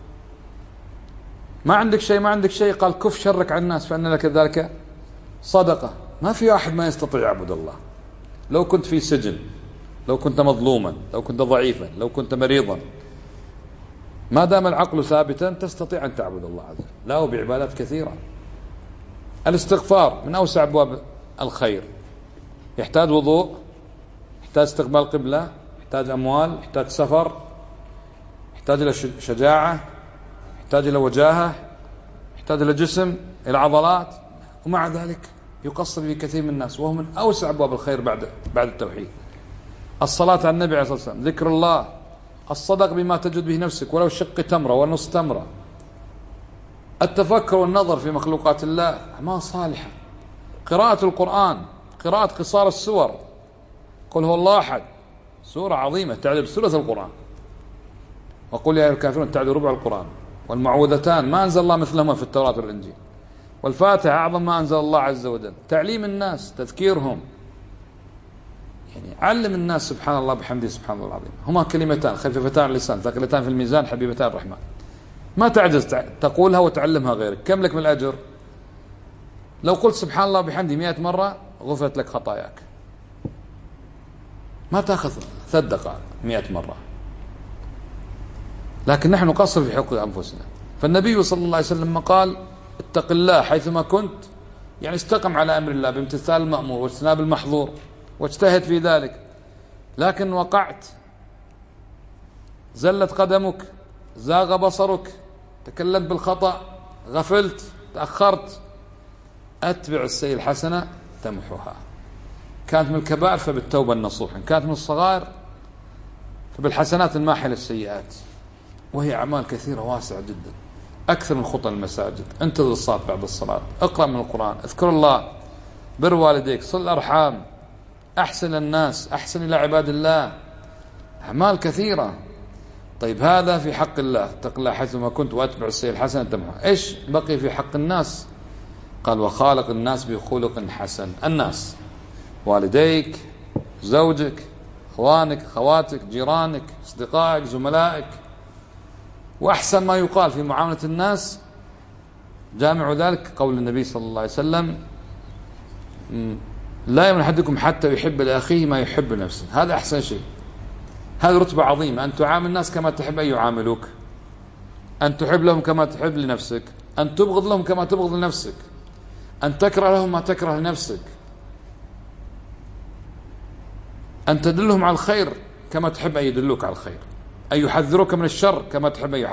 ما عندك شيء قال كف شرك عن الناس فإن لك ذلك صدقة. ما في واحد ما يستطيع يعبد الله. لو كنت في سجن، لو كنت مظلوما، لو كنت ضعيفا، لو كنت مريضا، ما دام العقل ثابتا تستطيع أن تعبد الله عز وجل، له بعبادات كثيرة. الاستغفار من أوسع أبواب الخير، يحتاج وضوء، يحتاج استقبال قبلة، يحتاج أموال، يحتاج سفر، يحتاج إلى شجاعة، يحتاج إلى وجاهة، يحتاج إلى جسم، إلى عضلات، ومع ذلك يقصر في كثير من الناس، وهو من أوسع أبواب الخير بعد التوحيد. الصلاة على النبي عليه الصلاة والسلام، ذكر الله، الصدق بما تجد به نفسك ولو شق تمرة ونص تمرة، التفكر والنظر في مخلوقات الله، أعمال صالحة، قراءة القرآن، قراءة قصار السور، قل هو الله أحد، سورة عظيمة تعدل ثلث القرآن، وقل يا أيها الكافرون تعدل ربع القرآن، والمعوذتان ما أنزل الله مثلهما في التوراة والإنجيل، والفاتحة أعظم ما أنزل الله عز وجل، تعليم الناس، تذكيرهم. يعني علم الناس سبحان الله بحمده سبحان الله العظيم، هما كلمتان خفيفتان على اللسان ثقيلتان في الميزان حبيبتان الرحمن، ما تعجز تقولها وتعلمها غيرك. كم لك من الأجر؟ لو قلت سبحان الله بحمده 100 مرة غفرت لك خطاياك، ما تأخذ 3 دقائق 100 مرة. لكن نحن نقصر في حقوق أنفسنا. فالنبي صلى الله عليه وسلم قال اتق الله حيثما كنت، يعني استقم على أمر الله بامتثال المأمور واجتناب المحظور واجتهد في ذلك. لكن وقعت، زلت قدمك، زاغ بصرك، تكلمت بالخطأ، غفلت، تأخرت، أتبع السيئة الحسنة تمحوها. كانت من الكبائر فبالتوبة النصوح، إن كانت من الصغائر فبالحسنات الماحية للسيئات. وهي أعمال كثيرة واسعة جدا، أكثر من خطى المساجد. انتظر الصلاة بعد الصلاة، اقرأ من القرآن، اذكر الله، بر والديك، صل الأرحام، أحسن الناس، أحسن إلى عباد الله، أعمال كثيرة. طيب هذا في حق الله، اتق الله حيثما كنت وأتبع السيئة الحسنة تمحوها. إيش بقي في حق الناس؟ قال وخالق الناس بخلق حسن. الناس والديك، زوجك، اخوانك، اخواتك، جيرانك، اصدقائك، زملائك. واحسن ما يقال في معاملة الناس جامع ذلك قول النبي صلى الله عليه وسلم لا يؤمن احدكم حتى يحب لاخيه ما يحب لنفسه. هذا احسن شيء، هذه رتبة عظيمة، ان تعامل الناس كما تحب ان يعاملوك، ان تحب لهم كما تحب لنفسك، ان تبغض لهم كما تبغض لنفسك، أن تكره لهم ما تكره لنفسك، أن تدلهم على الخير كما تحب أن يدلوك على الخير، أن يحذروك من الشر كما تحب أن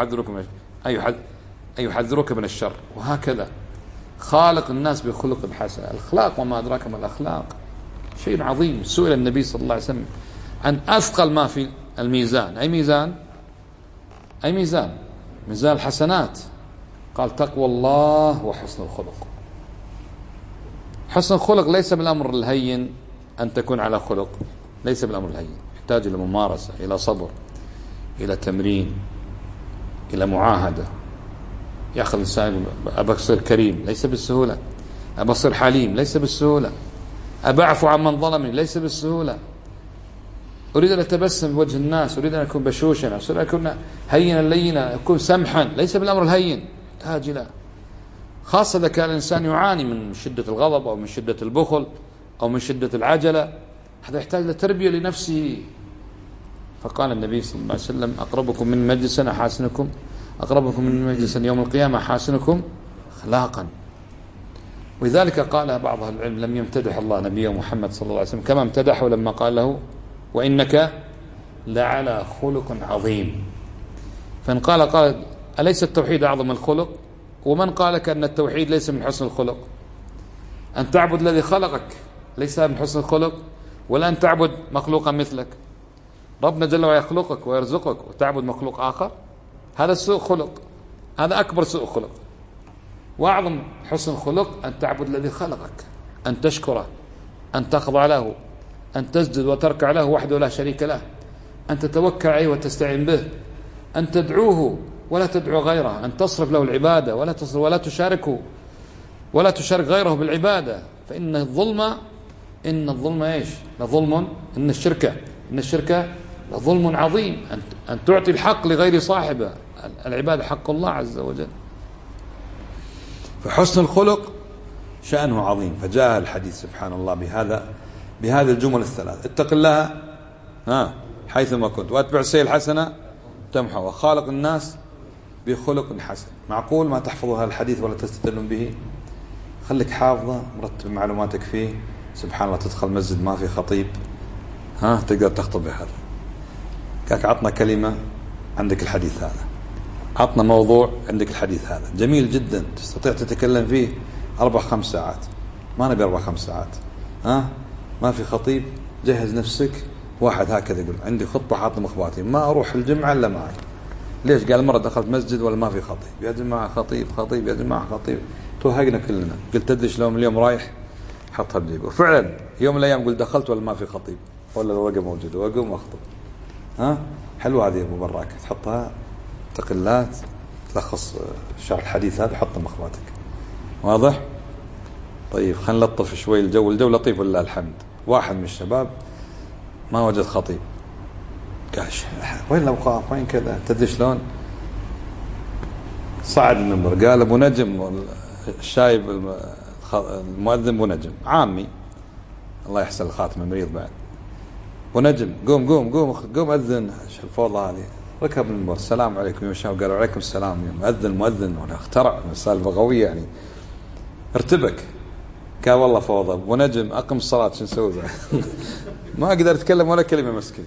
يحذروك من الشر، وهكذا. خالق الناس بخلق حسن. الأخلاق وما أدراك ما الأخلاق شيء عظيم. سئل النبي صلى الله عليه وسلم عن أثقل ما في الميزان. أي ميزان؟ أي ميزان؟ ميزان الحسنات. قال تقوى الله وحسن الخلق. حسن الخلق ليس بالأمر الهين أن تكون على خلق، ليس بالأمر الهين، يحتاج إلى ممارسة، إلى صبر، إلى تمرين، إلى معاهدة. يأخذ الإنسان أبى أصير كريم ليس بالسهولة، أبى أصير حليم ليس بالسهولة، أبى أعفو عن من ظلمني ليس بالسهولة، أريد أن أتبسم بوجه الناس، أريد أن أكون بشوشا، أريد أن أكون هينا لينا، أكون سمحا، ليس بالأمر الهين، يحتاج إلى، خاصة إذا كان الإنسان يعاني من شدة الغضب أو من شدة البخل أو من شدة العجلة، هذا يحتاج لتربية لنفسه. فقال النبي صلى الله عليه وسلم أقربكم من مجلسا أحاسنكم، أقربكم من مجلسا يوم القيامة أحاسنكم أخلاقا. ولذلك قال بعض أهل العلم لم يمتدح الله نبيه محمد صلى الله عليه وسلم كما امتدحه لما قال له وإنك لعلى خلق عظيم. فإن قال أليس التوحيد أعظم الخلق؟ ومن قال لك أن التوحيد ليس من حسن الخلق؟ أن تعبد الذي خلقك ليس من حسن الخلق، ولا أن تعبد مخلوقا مثلك. ربنا جل وعلا يخلقك ويرزقك وتعبد مخلوق آخر، هذا سوء خلق، هذا أكبر سوء خلق. وأعظم حسن خلق أن تعبد الذي خلقك، أن تشكره، أن تخضع له، أن تسجد وتركع له وحده لا شريك له، أن تتوكل عليه وتستعين به، أن تدعوه ولا تدعو غيره، أن تصرف له العبادة ولا تشاركه ولا تشارك غيره بالعبادة. فإن الظلم إيش؟ لظلم. إن الشرك لظلم عظيم، أن تعطي الحق لغير صاحبه. العبادة حق الله عز وجل. فحسن الخلق شأنه عظيم. فجاء الحديث سبحان الله بهذه الجمل الثلاث: اتق الله حيثما كنت، واتبع السيئة الحسنة تمحو، وخالق الناس بخلق حسن. معقول ما تحفظوا هذا الحديث ولا تستدلون به؟ خليك حافظه، مرتب معلوماتك فيه. سبحان الله تدخل مسجد ما في خطيب، تقدر تخطب بهذا. قالك عطنا كلمة عندك الحديث هذا، عطنا موضوع عندك الحديث هذا، جميل جدا تستطيع تتكلم فيه 4-5 ساعات. ما نبي 4-5 ساعات. ما في خطيب، جهز نفسك. واحد هكذا يقول عندي خطبة حاط مخباتي، ما أروح الجمعة إلا معي. ليش؟ قال مرة دخلت مسجد ولا ما في خطيب، يا جماعة خطيب يا جماعة خطيب، توهقنا كلنا. قلت تدري شلون اليوم رايح حطها بجيبه. وفعلا يوم من الأيام قلت دخلت ولا ما في خطيب ولا الورقة موجودة وأقوم وأخطب. حلوة هذه أبو براك، تحطها تقلات تلخص شرح الحديث هذا، حط مخباتك. واضح؟ طيب خلينا نلطف شوي الجو لطيف ولله الحمد. واحد من الشباب ما وجد خطيب، قال وين الأوقاف وين كذا، تدري شلون؟ صعد المنبر قال أبو نجم الشايب المؤذن أبو نجم عامي الله يحسن الخاتمة مريض بعد، أبو نجم قوم قوم قوم قوم أذن. شو الفوضى هذه؟ ركب المنبر السلام عليكم يا شباب، قالوا عليكم السلام يا مؤذن ولا اخترع سالفة قوية يعني. ارتبك قال والله فوضى أبو نجم أقم الصلاة شو نسوي ما أقدر أتكلم ولا كلمة مسكين.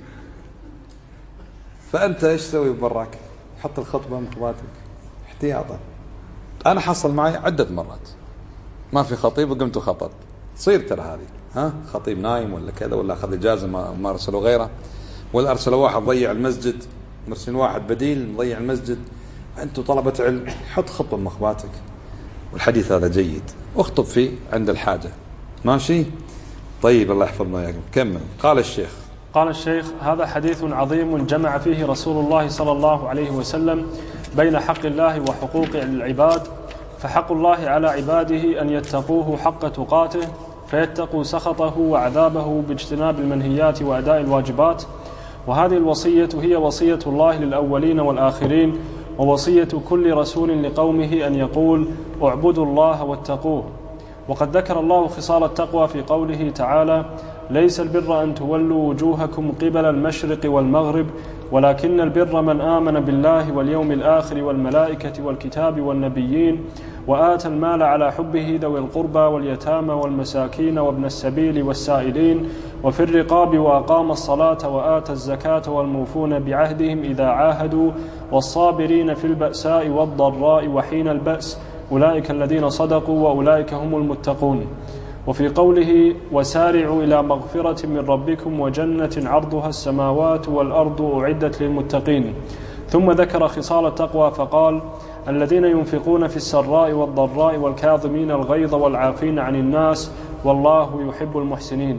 فأنت إيش تسوي براك؟ حط الخطبة من خطباتك احتياطا. أنا حصل معي عدة مرات ما في خطيب وقمت وخطبت، تصير ترى هذه، خطيب نايم ولا كذا ولا أخذ إجازة ما أرسلوا غيره، ولا أرسلوا واحد ضيع المسجد، مرسلين واحد بديل ضيع المسجد. أنتوا طلبة علم حط خطبة من خطباتك، والحديث هذا جيد واخطب فيه عند الحاجة. ماشي طيب الله يحفظنا وياكم. كمل. قال الشيخ هذا حديث عظيم جمع فيه رسول الله صلى الله عليه وسلم بين حق الله وحقوق العباد. فحق الله على عباده أن يتقوه حق تقاته، فيتقوا سخطه وعذابه باجتناب المنهيات وأداء الواجبات. وهذه الوصية هي وصية الله للأولين والآخرين، ووصية كل رسول لقومه أن يقول اعبدوا الله واتقوه. وقد ذكر الله خصال التقوى في قوله تعالى: ليس البر أن تولوا وجوهكم قبل المشرق والمغرب ولكن البر من آمن بالله واليوم الآخر والملائكة والكتاب والنبيين وآتى المال على حبه ذوي القربى واليتامى والمساكين وابن السبيل والسائلين وفي الرقاب وأقام الصلاة وآتى الزكاة والموفون بعهدهم إذا عاهدوا والصابرين في البأساء والضراء وحين البأس أولئك الذين صدقوا وأولئك هم المتقون. وفي قوله: وسارعوا إلى مغفرة من ربكم وجنة عرضها السماوات والأرض أعدت للمتقين. ثم ذكر خصال التقوى فقال: الذين ينفقون في السراء والضراء والكاظمين الغيظ والعافين عن الناس والله يحب المحسنين.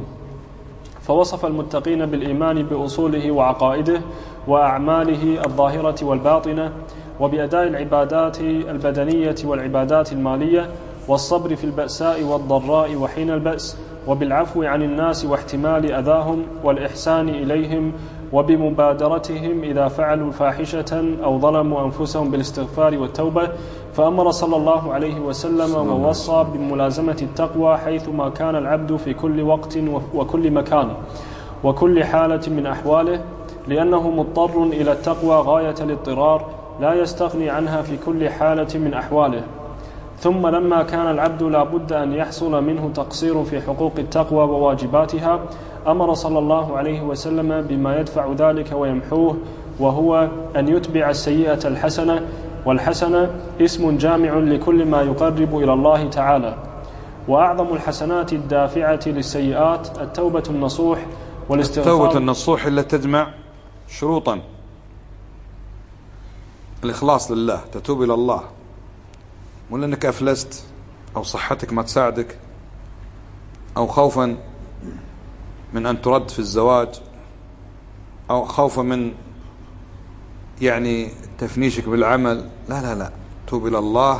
فوصف المتقين بالإيمان بأصوله وعقائده وأعماله الظاهرة والباطنة، وبأداء العبادات البدنية والعبادات المالية، والصبر في البأساء والضراء وحين البأس، وبالعفو عن الناس واحتمال أذاهم، والإحسان إليهم، وبمبادرتهم إذا فعلوا فاحشة أو ظلموا أنفسهم بالاستغفار والتوبة. فأمر صلى الله عليه وسلم ووصى بملازمة التقوى حيثما كان العبد في كل وقت وكل مكان وكل حالة من أحواله، لأنه مضطر إلى التقوى غاية الاضطرار لا يستغني عنها في كل حالة من أحواله. ثم لما كان العبد لا بد أن يحصل منه تقصير في حقوق التقوى وواجباتها، أمر صلى الله عليه وسلم بما يدفع ذلك ويمحوه، وهو أن يتبع السيئة الحسنة، والحسنة اسم جامع لكل ما يقرب إلى الله تعالى. وأعظم الحسنات الدافعة للسيئات التوبة النصوح والاستغفار. التوبة النصوح اللي تجمع شروطا: الإخلاص لله، تتوب إلى الله، مو لأنك أفلست أو صحتك ما تساعدك أو خوفا من أن ترد في الزواج أو خوفا من يعني تفنيشك بالعمل. لا لا لا، توب إلى الله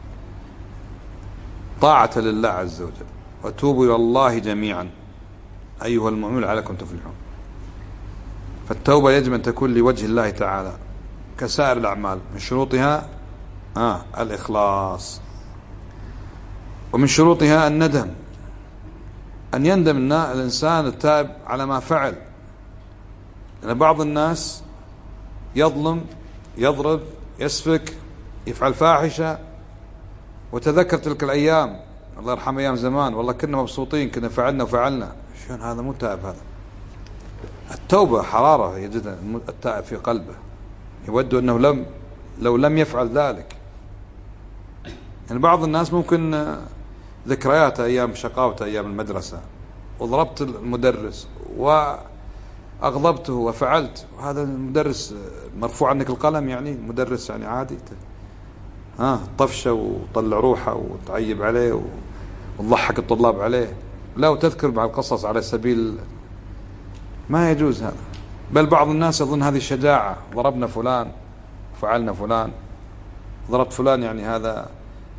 طاعة لله عز وجل. وتوبوا إلى الله جميعا أيها المؤمنون لعلكم تفلحون. فالتوبة يجب أن تكون لوجه الله تعالى كسائر الأعمال. من شروطها الإخلاص، ومن شروطها الندم، أن يندم الإنسان التائب على ما فعل. لأن بعض الناس يظلم، يضرب، يسفك، يفعل فاحشة، وتذكر تلك الأيام، الله يرحم أيام زمان، والله كنا مبسوطين، كنا فعلنا وفعلنا. شلون هذا؟ مو تائب هذا. التوبة حرارة يجد التائب في قلبه، يود أنه لو لم يفعل ذلك. يعني بعض الناس ممكن ذكريات أيام شقاوته أيام المدرسة، وضربت المدرس وأغضبته وفعلت، وهذا المدرس مرفوع عنك القلم، يعني مدرس يعني عادي طفشة وطلع روحه وتعيب عليه وتضحك الطلاب عليه. لا، وتذكر مع القصص على سبيل ما يجوز هذا. بل بعض الناس يظن هذه شجاعة، ضربنا فلان فعلنا فلان، ضربت فلان، يعني هذا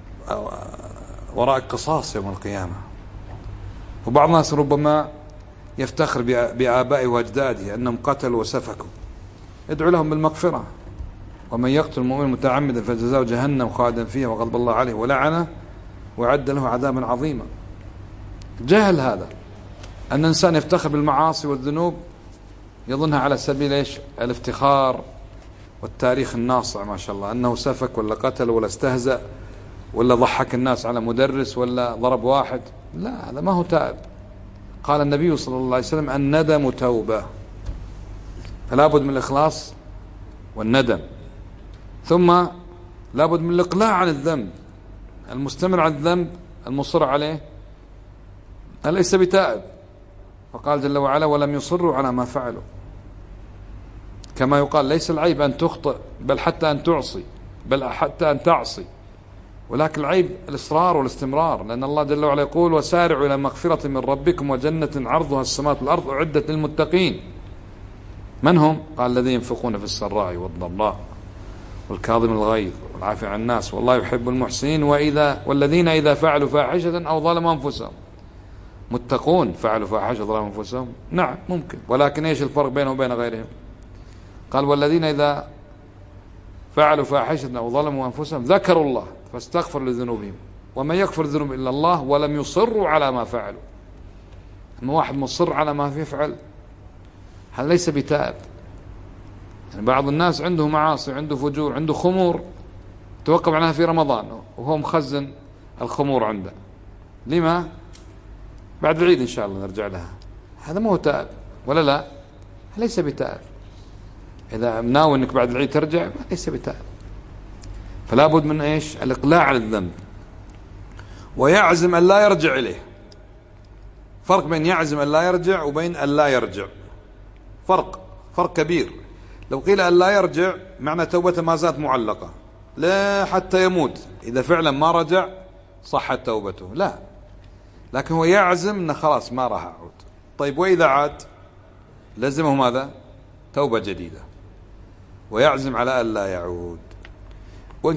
وراء قصاص يوم القيامة. وبعض الناس ربما يفتخر بآبائه وأجداده أنهم قتلوا وسفكوا، ادعو لهم بالمغفرة. ومن يقتل المؤمن متعمدا فجزاؤه جهنم خالدا فيها وغضب الله عليه ولعنه وعد له عذابا عظيما. جهل هذا، أن الإنسان يفتخر بالمعاصي والذنوب يظنها على سبيل إيش؟ الافتخار والتاريخ الناصع ما شاء الله، أنه سفك ولا قتل ولا استهزأ ولا ضحك الناس على مدرس ولا ضرب واحد. لا، هذا ما هو تائب. قال النبي صلى الله عليه وسلم الندم توبة، فلا بد من الإخلاص والندم، ثم لا بد من الإقلاع عن الذنب. المستمر على الذنب المصر عليه أليس بتائب؟ فقال جل وعلا ولم يصروا على ما فعلوا. كما يقال ليس العيب أن تخطئ، بل حتى أن تعصي، بل حتى أن تعصي، ولكن العيب الإصرار والاستمرار. لأن الله جل وعلا يقول وسارعوا إلى مغفرة من ربكم وجنة عرضها السماوات والأرض أعدت للمتقين. من هم؟ قال الذين ينفقون في السراء والضراء والكاظم الغيظ والعافي عن الناس والله يحب المحسنين والذين إذا فعلوا فاحشة أو ظلموا أنفسهم. متقون فعلوا فاحشة ظلموا أنفسهم؟ نعم ممكن، ولكن إيش الفرق بينهم وبين غيرهم؟ قال والذين إذا فعلوا فاحشة أو ظلموا أنفسهم ذكروا الله فاستغفروا لذنوبهم ومن يغفر الذنوب إلا الله ولم يصروا على ما فعلوا. أما واحد مصر على ما يفعل هذا ليس بتائب. يعني بعض الناس عنده معاصي، عنده فجور، عنده خمور توقف عنها في رمضان وهو مخزن الخمور عنده، لما؟ بعد العيد إن شاء الله نرجع لها. هذا ما هو تائب ولا لا؟ ليس بتائب. إذا ناوي أنك بعد العيد ترجع ليس بتائب. فلا بد من إيش؟ الإقلاع عن الذنب ويعزم أن لا يرجع إليه. فرق بين يعزم أن لا يرجع وبين أن لا يرجع، فرق كبير. لو قيل أن لا يرجع معنى توبته ما زالت معلقة لا حتى يموت، إذا فعلا ما رجع صحت توبته، لا، لكن هو يعزم أنه خلاص ما راح أعود. طيب وإذا عاد لزمه ماذا؟ توبة جديدة، ويعزم على أن لا يعود. وإن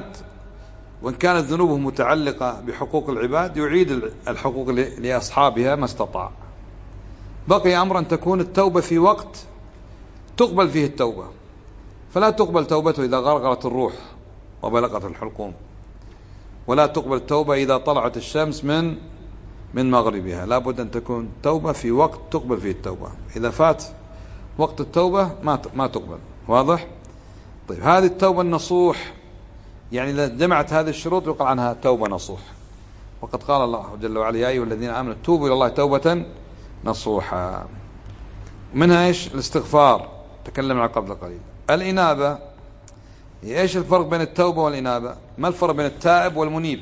كانت ذنوبه متعلقة بحقوق العباد يعيد الحقوق لأصحابها ما استطاع. بقي أمر أن تكون التوبة في وقت تقبل فيه التوبة، فلا تقبل توبته إذا غرغرت الروح وبلغت الحلقوم، ولا تقبل التوبة إذا طلعت الشمس من مغربها. لا بد أن تكون توبة في وقت تقبل فيه التوبة. إذا فات وقت التوبة ما تقبل. واضح؟ طيب هذه التوبة النصوح، يعني إذا جمعت هذه الشروط يقال عنها توبة نصوح. وقد قال الله جل وعلا يا أيها الذين آمنوا توبوا إلى الله توبة نصوحا. منها إيش؟ الاستغفار، تكلمنا قبل قليل. الإنابة، إيش الفرق بين التوبة والإنابة؟ ما الفرق بين التائب والمنيب؟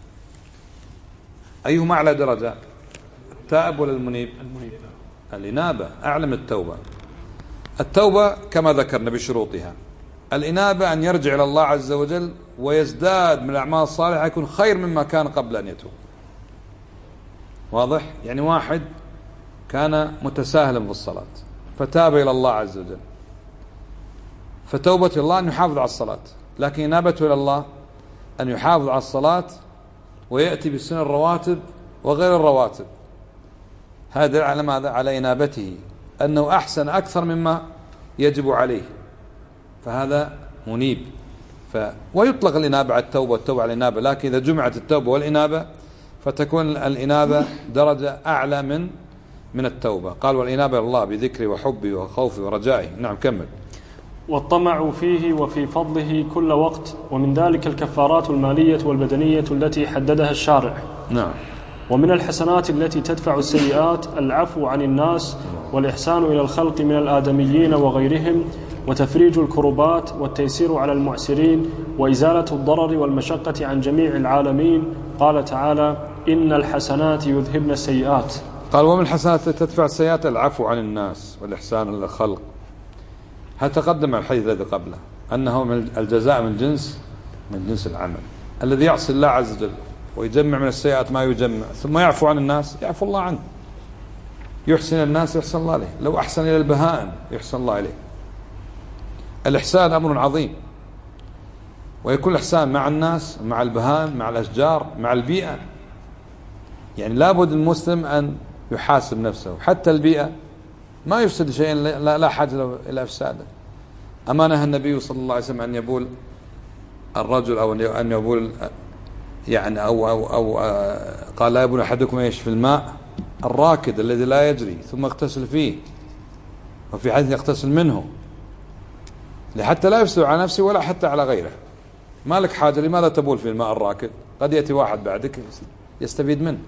أيهما أعلى درجة؟ التائب ولا المنيب؟ الإنابة أعلى من التوبة. التوبة كما ذكرنا بشروطها، الإنابة أن يرجع إلى الله عز وجل ويزداد من الأعمال الصالحة يكون خير مما كان قبل أن يتوب. واضح؟ يعني واحد كان متساهلا في الصلاة فتاب إلى الله عز وجل، فتوبة الله أن يحافظ على الصلاة، لكن إنابته إلى الله أن يحافظ على الصلاة ويأتي بالسنن الرواتب وغير الرواتب. هذا على ماذا؟ على إنابته، أنه أحسن أكثر مما يجب عليه، فهذا منيب. ويطلق الإنابة على التوبة والتوبة على الإنابة، لكن إذا جمعت التوبة والإنابة فتكون الإنابة درجة أعلى من التوبة. قال والإنابة إلى الله بذكره وحبه وخوفه ورجائه. نعم كمل. والطمع فيه وفي فضله كل وقت، ومن ذلك الكفارات المالية والبدنية التي حددها الشارع. نعم. ومن الحسنات التي تدفع السيئات العفو عن الناس والإحسان إلى الخلق من الآدميين وغيرهم، وتفريج الكربات والتيسير على المعسرين، وإزالة الضرر والمشقة عن جميع العالمين. قال تعالى إن الحسنات يذهبن السيئات. قال ومن الحسنات التي تدفع السيئات العفو عن الناس والإحسان إلى الخلق. هل تقدم الحديث الذي قبله أنه من الجزاء من جنس العمل. الذي يعصي الله عز وجل ويجمع من السيئات ما يجمع ثم يعفو عن الناس يعفو الله عنه، يحسن الناس يحسن الله عليه، لو أحسن إلى البهائم يحسن الله عليه. الإحسان أمر عظيم، ويكون الإحسان مع الناس، مع البهائم، مع الأشجار، مع البيئة. يعني لابد المسلم أن يحاسب نفسه. حتى البيئة ما يفسد شيئا لا حاجة له إلى إفساده. أما نهى النبي صلى الله عليه وسلم أن يبول الرجل أو أن يبول يعني أو قال لا يبول أحدكم إيش في الماء الراكد الذي لا يجري ثم اغتسل فيه، وفي حديث يغتسل منه، لحتى لا يفسد على نفسه ولا حتى على غيره. ما لك حاجة، لماذا تبول في الماء الراكد؟ قد يأتي واحد بعدك يستفيد منه.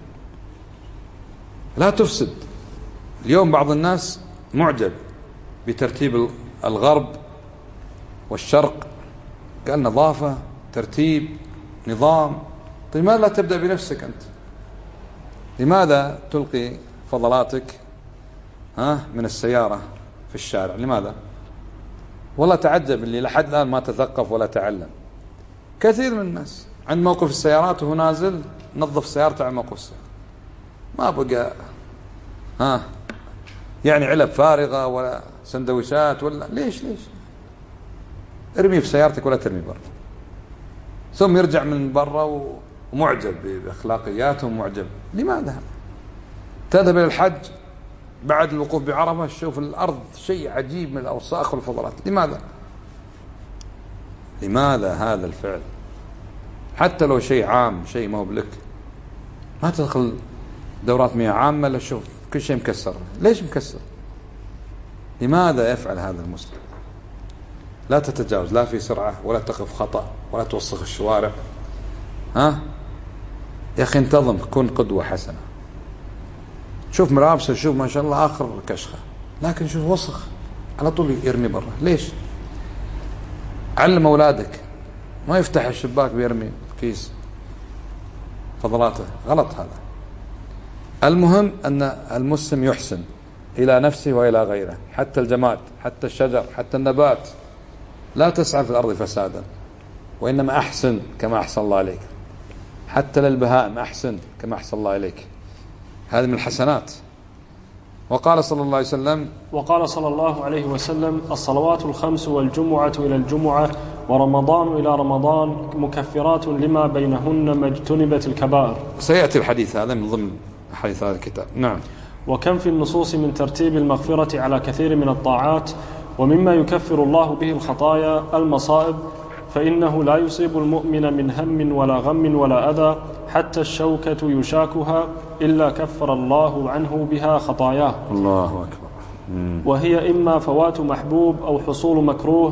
لا تفسد. اليوم بعض الناس معجب بترتيب الغرب والشرق، قال نظافة، ترتيب، نظام. طيب لماذا لا تبدأ بنفسك أنت؟ لماذا تلقي فضلاتك من السيارة في الشارع؟ لماذا؟ والله تعجب اللي لحد الآن ما تثقف ولا تعلم. كثير من الناس عند موقف السيارات وهو نازل نظف سيارته على موقف السيارة، ما بقى يعني علب فارغة ولا سندويشات ولا ليش ارمي في سيارتك ولا ترمي برا. ثم يرجع من برا ومعجب بأخلاقياته ومعجب. لماذا؟ تذهب إلى الحج بعد الوقوف بعرفة تشوف الأرض شيء عجيب من الأوساخ والفضلات. لماذا هذا الفعل؟ حتى لو شيء عام، شيء ما هو بلك، ما تدخل دورات مياه عامة لا شوف كل شيء مكسر. ليش مكسر؟ لماذا يفعل هذا المسلم؟ لا تتجاوز، لا في سرعة ولا تقف خطأ ولا توسخ الشوارع. يا أخي انتظم، كن قدوة حسنة. شوف ملابسه، شوف ما شاء الله آخر كشخة، لكن شوف وسخ على طول يرمي برا. ليش؟ علم أولادك ما يفتح الشباك بيرمي كيس فضلاته، غلط هذا. المهم أن المسلم يحسن إلى نفسه وإلى غيره، حتى الجماد، حتى الشجر، حتى النبات. لا تسعى في الأرض فسادا، وإنما أحسن كما أحسن الله إليك. حتى للبهائم أحسن كما أحسن الله إليك. هذه من الحسنات. وقال صلى الله عليه وسلم الصلوات الخمس والجمعة إلى الجمعة ورمضان إلى رمضان مكفرات لما بينهن ما اجتنبت الكبائر. سيأتي الحديث هذا من ضمن حديث هذا الكتاب. نعم. وكم في النصوص من ترتيب المغفرة على كثير من الطاعات. ومما يكفر الله به الخطايا المصائب، فإنه لا يصيب المؤمن من هم ولا غم ولا أذى حتى الشوكة يشاكها إلا كفر الله عنه بها خطاياه. الله أكبر. وهي إما فوات محبوب أو حصول مكروه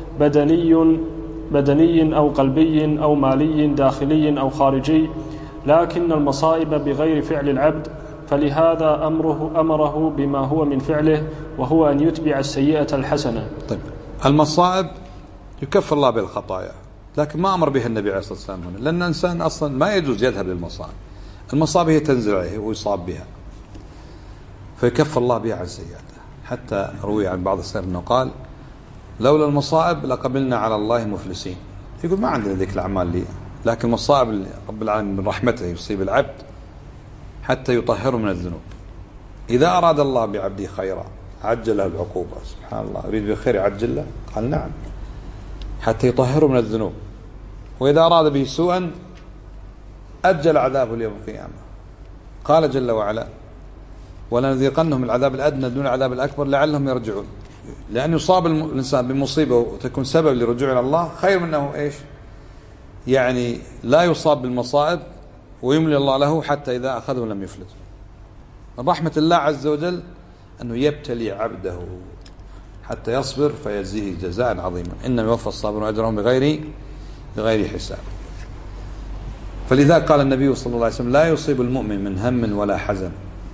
بدني أو قلبي أو مالي داخلي أو خارجي، لكن المصائب بغير فعل العبد، فلهذا أمره بما هو من فعله، وهو أن يتبع السيئة الحسنة. طيب، المصائب يكفر الله بالخطايا، لكن ما أمر بها النبي عليه الصلاة والسلام هنا، لأن الإنسان أصلا ما يجوز يذهب للمصائب. المصائب هي تنزل عليه ويصاب بها، فيكفر الله بها عن سيئاته. حتى روي عن بعض السلف أنه قال لولا المصائب لقبلنا على الله مفلسين. يقول ما عندنا ذيك الأعمال لي، لكن مصائب رب العالمين من رحمته يصيب العبد حتى يطهره من الذنوب. إذا أراد الله بعبده خيرا عجل له العقوبة. سبحان الله، يريد بخير يعجل له؟ قال نعم، حتى يطهره من الذنوب. وإذا أراد به سوءا أجل عذابه اليوم القيامة. قال جل وعلا ولنذيقنهم العذاب الأدنى دون العذاب الأكبر لعلهم يرجعون. لأن يصاب الإنسان بمصيبة وتكون سبب لرجوع إلى الله خير منه إيش؟ يعني لا يصاب بالمصائب ويملي الله له حتى إذا أخذه لم يفلت. من رحمة الله عز وجل أنه يبتلي عبده حتى يصبر فيجزيه جزاء عظيما. إنما يوفى الصابرون أجرهم بغير حساب. فلذا قال النبي صلى الله عليه وسلم لا يصيب المؤمن من هم ولا حزن.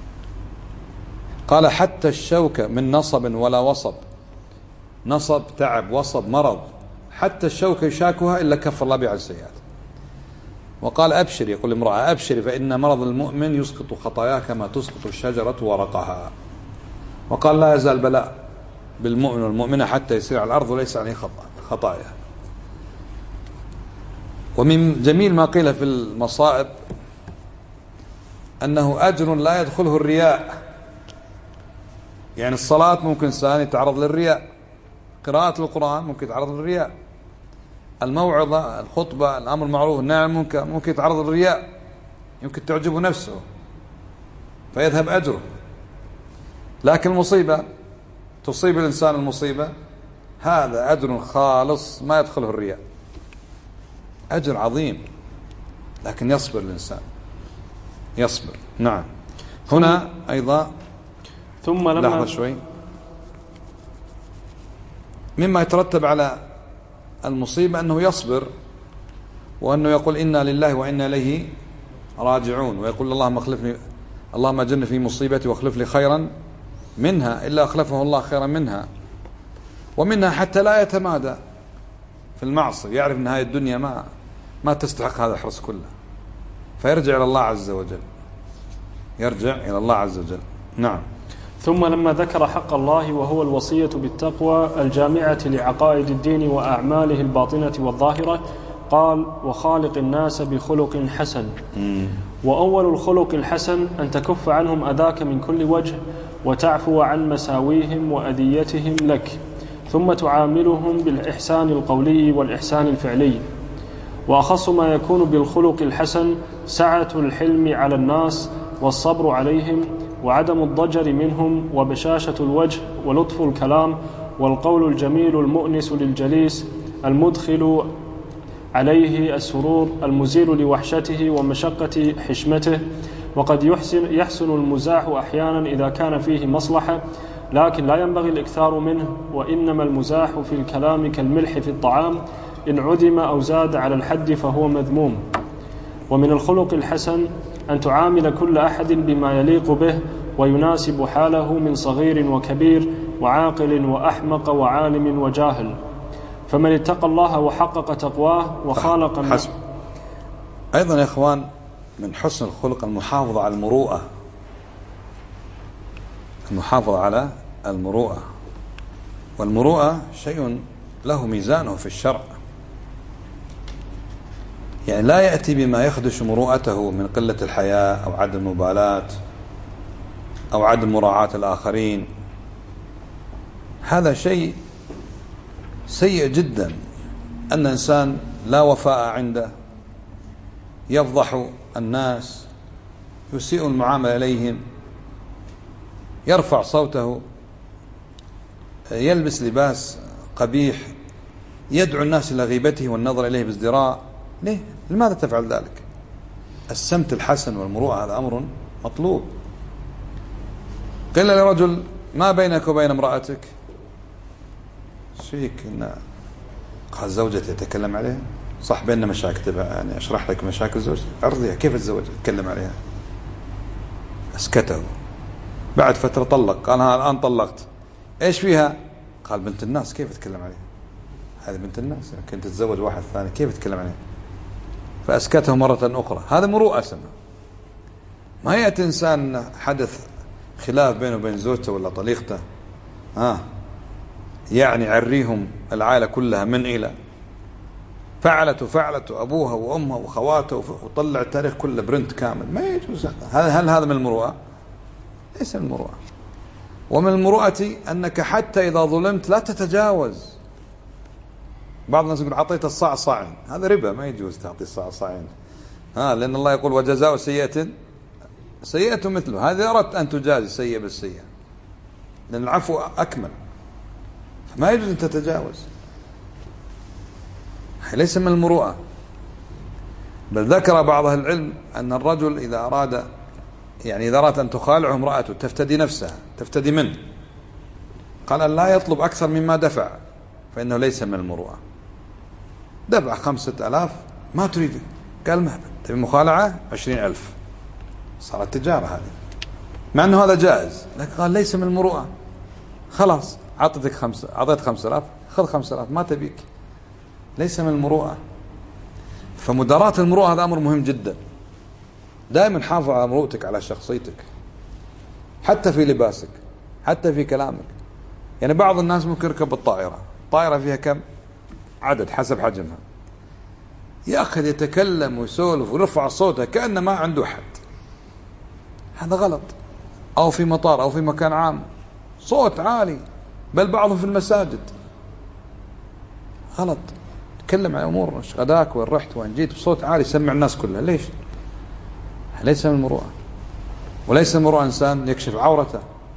قال حتى الشوكة من نصب ولا وصب. نصب تعب، وصب مرض، حتى الشوكة يشاكها إلا كفر الله بها عن السيئات. وقال أبشر، يقول امرأة أبشر فإن مرض المؤمن يسقط خطاياه كما تسقط الشجرة ورقها. وقال لا يزال بلاء بالمؤمن والمؤمنة حتى يسير على الأرض وليس عليه خطايا. ومن جميل ما قيل في المصائب أنه أجر لا يدخله الرياء. يعني الصلاة ممكن إنسان يتعرض للرياء، قراءة القرآن ممكن يتعرض للرياء، الموعظة، الخطبة، الأمر المعروف والنهي عن المنكر ممكن يتعرض للرياء، يمكن تعجبه نفسه. فيذهب أجره. لكن المصيبة تصيب الإنسان، المصيبة هذا أجر خالص ما يدخله الرياء، أجر عظيم، لكن يصبر الإنسان، يصبر. نعم. هنا أيضا ثم لما لحظة شوي، مما يترتب على المصيبة أنه يصبر، وأنه يقول إنا لله وإنا إليه راجعون، ويقول اللهم أجرني في مصيبتي واخلف لي خيرا منها، إلا أخلفه الله خيرا منها. ومنها حتى لا يتمادى في المعصية، يعرف أن هذه الدنيا ما تستحق هذا الحرص كله، فيرجع إلى الله عز وجل، يرجع إلى الله عز وجل. نعم. ثم لما ذكر حق الله وهو الوصية بالتقوى الجامعة لعقائد الدين وأعماله الباطنة والظاهرة، قال وخالق الناس بخلق حسن. وأول الخلق الحسن أن تكف عنهم أذاك من كل وجه، وتعفو عن مساويهم وأذيتهم لك، ثم تعاملهم بالإحسان القولي والإحسان الفعلي. وأخص ما يكون بالخلق الحسن سعة الحلم على الناس والصبر عليهم، وعدم الضجر منهم، وبشاشة الوجه، ولطف الكلام، والقول الجميل المؤنس للجليس، المدخل عليه السرور، المزيل لوحشته ومشقة حشمته. وقد يحسن المزاح أحيانا إذا كان فيه مصلحة، لكن لا ينبغي الإكثار منه، وإنما المزاح في الكلام كالملح في الطعام، إن عدم أو زاد على الحد فهو مذموم. ومن الخلق الحسن أن تعامل كل أحد بما يليق به ويناسب حاله من صغير وكبير وعاقل وأحمق وعالم وجاهل. فمن اتقى الله وحقق تقواه وخالق حسن. أيضا يا إخوان من حسن الخلق المحافظة على المروءة، المحافظة على المروءة، والمروءة شيء له ميزانه في الشرع، يعني لا يأتي بما يخدش مروءته من قلة الحياء أو عدم المبالاة أو عدم مراعاة الآخرين. هذا شيء سيء جدا، أن إنسان لا وفاء عنده، يفضح الناس، يسيء المعاملة إليهم، يرفع صوته، يلبس لباس قبيح، يدعو الناس إلى غيبته والنظر إليه بازدراء. ليه؟ لماذا تفعل ذلك؟ السمت الحسن والمروءة هذا أمر مطلوب. قيل لرجل ما بينك وبين امرأتك؟ فيك إن قال زوجتي يتكلم عليها. صح بيننا مشاكل، يعني أشرح لك مشاكل زوجتي، أرضيها كيف الزوج يتكلم عليها؟ أسكته. بعد فترة طلق، قال ها الآن طلقت، إيش فيها؟ قال بنت الناس، كيف تتكلم عليها؟ هذه بنت الناس، كنت تتزوج واحد ثاني، كيف تتكلم عليها؟ فأسكته مرة أخرى. هذا مروءة سنة. ما يأتي إنسان حدث خلاف بينه وبين زوجته ولا طليقته، يعني عريهم العائلة كلها من إلى، فعلت أبوها وأمها وخواته، وطلع التاريخ كله برنت كامل. ما يجوز هذا. هل هذا من المروءة؟ ليس من المروءة. ومن المروءة أنك حتى إذا ظلمت لا تتجاوز. بعض الناس يقول أعطيت الصاع صاعين، هذا ربا، ما يجوز تعطي الصاع صاعين. لأن الله يقول وجزاء سيئة سيئة مثله. هذا أردت أن تجازي سيئة بالسيئة، لأن العفو أكمل، فما يجوز أن تتجاوز. ليس من المروءة. بل ذكر بعض أهل العلم أن الرجل إذا أراد، يعني إذا أراد أن تخالعه امرأته تفتدي نفسها، تفتدي منه، قال لا يطلب أكثر مما دفع، فإنه ليس من المروءة. دفع 5000 ما تريد، قال ما تبي مخالعة 20,000، صارت تجارة هذه، مع أنه هذا جائز، لكن قال ليس من المروءة. خلاص أعطيت 5000، خذ 5000، ما تبيك، ليس من المروءة. فمداراة المروءة هذا أمر مهم جدا. دائما حافظ على مروءتك، على شخصيتك، حتى في لباسك، حتى في كلامك. يعني بعض الناس ممكن يركب الطائرة فيها كم عدد حسب حجمها، يأخذ يتكلم ويسولف ويرفع صوته كأنه ما عنده حد. هذا غلط. أو في مطار أو في مكان عام صوت عالي، بل بعضهم في المساجد، غلط. تكلم عن أمور مش غداك وين رحت وين جيت بصوت عالي يسمع الناس كلها. ليش؟ ليس من المروءة. وليس المروءة إنسان يكشف عورته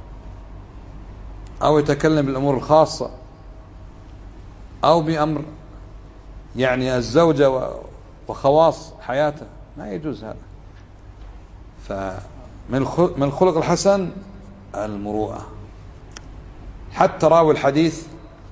أو يتكلم بالأمور الخاصة أو بأمر يعني الزوجة وخواص حياته، ما يجوز هذا. فمن الخلق الحسن المروءة. حتى راوي الحديث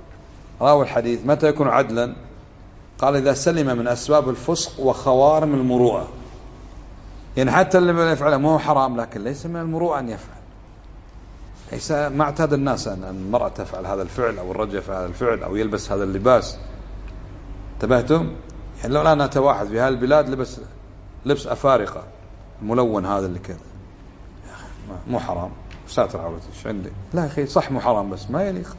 متى يكون عدلا؟ قال إذا سلم من أسباب الفسق وخوارم المروءة. يعني حتى اللي يفعله ما هو حرام، لكن ليس من المروءة أن يفعل. ليس ما اعتاد الناس أن المرأة تفعل هذا الفعل أو الرجل يفعل هذا الفعل أو يلبس هذا اللباس. انتبهتم؟ يعني لو الآن أتى واحد في هذه البلاد لبس لبس أفارقة الملون هذا اللي كذا، يا أخي مو حرام، ساتر عورته ايش عندي؟ لا يا أخي صح مو حرام بس ما يليق،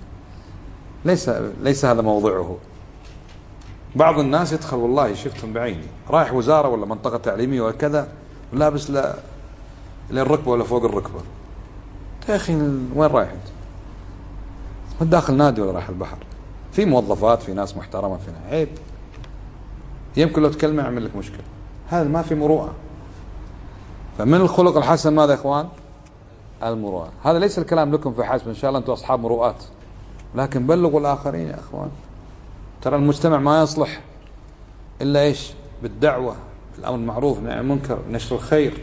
ليس هذا موضعه. بعض الناس يدخل والله شفتهم بعيني رايح وزارة ولا منطقة تعليمية ولا كذا ولابس للركبة ولا فوق الركبة. يا أخي وين رايح أنت؟ ما داخل نادي ولا رايح البحر؟ في موظفات، في ناس محترمة، فينا عيب. يمكن لو تكلمه يعمل لك مشكلة. هذا ما في مروءة. فمن الخلق الحسن ماذا يا إخوان؟ المروءة. هذا ليس الكلام لكم في حسب، إن شاء الله أنتم أصحاب مروءات، لكن بلغوا الآخرين يا إخوان. ترى المجتمع ما يصلح إلا إيش؟ بالدعوة، بالأمر المعروف، بالنهي عن المنكر، نشر الخير.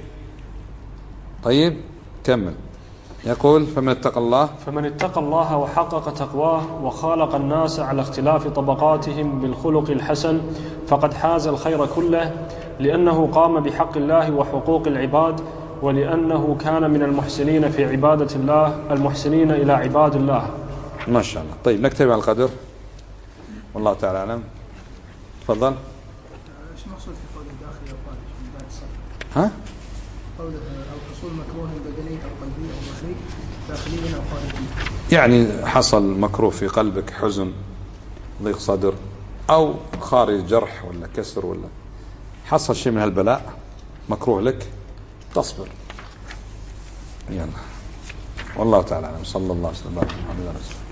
طيب كمل. يقول فمن اتقى الله وحقق تقواه وخالق الناس على اختلاف طبقاتهم بالخلق الحسن فقد حاز الخير كله، لأنه قام بحق الله وحقوق العباد، ولأنه كان من المحسنين في عبادة الله، المحسنين إلى عباد الله. ما شاء الله. طيب نكتب على القدر، والله تعالى أعلم. تفضل. ايش المقصود في قول الداخلي او خارج من بعد الصف؟ ها؟ قوله او حصول مكروه بدني او قلبي او مخرج داخلي او خارجي. يعني حصل مكروه في قلبك، حزن، ضيق صدر، او خارج جرح ولا كسر، ولا حصل شيء من هالبلاء مكروه لك، تصبر. يلا والله تعالى أعلم. صلى الله عليه وسلم على محمد رسول الله.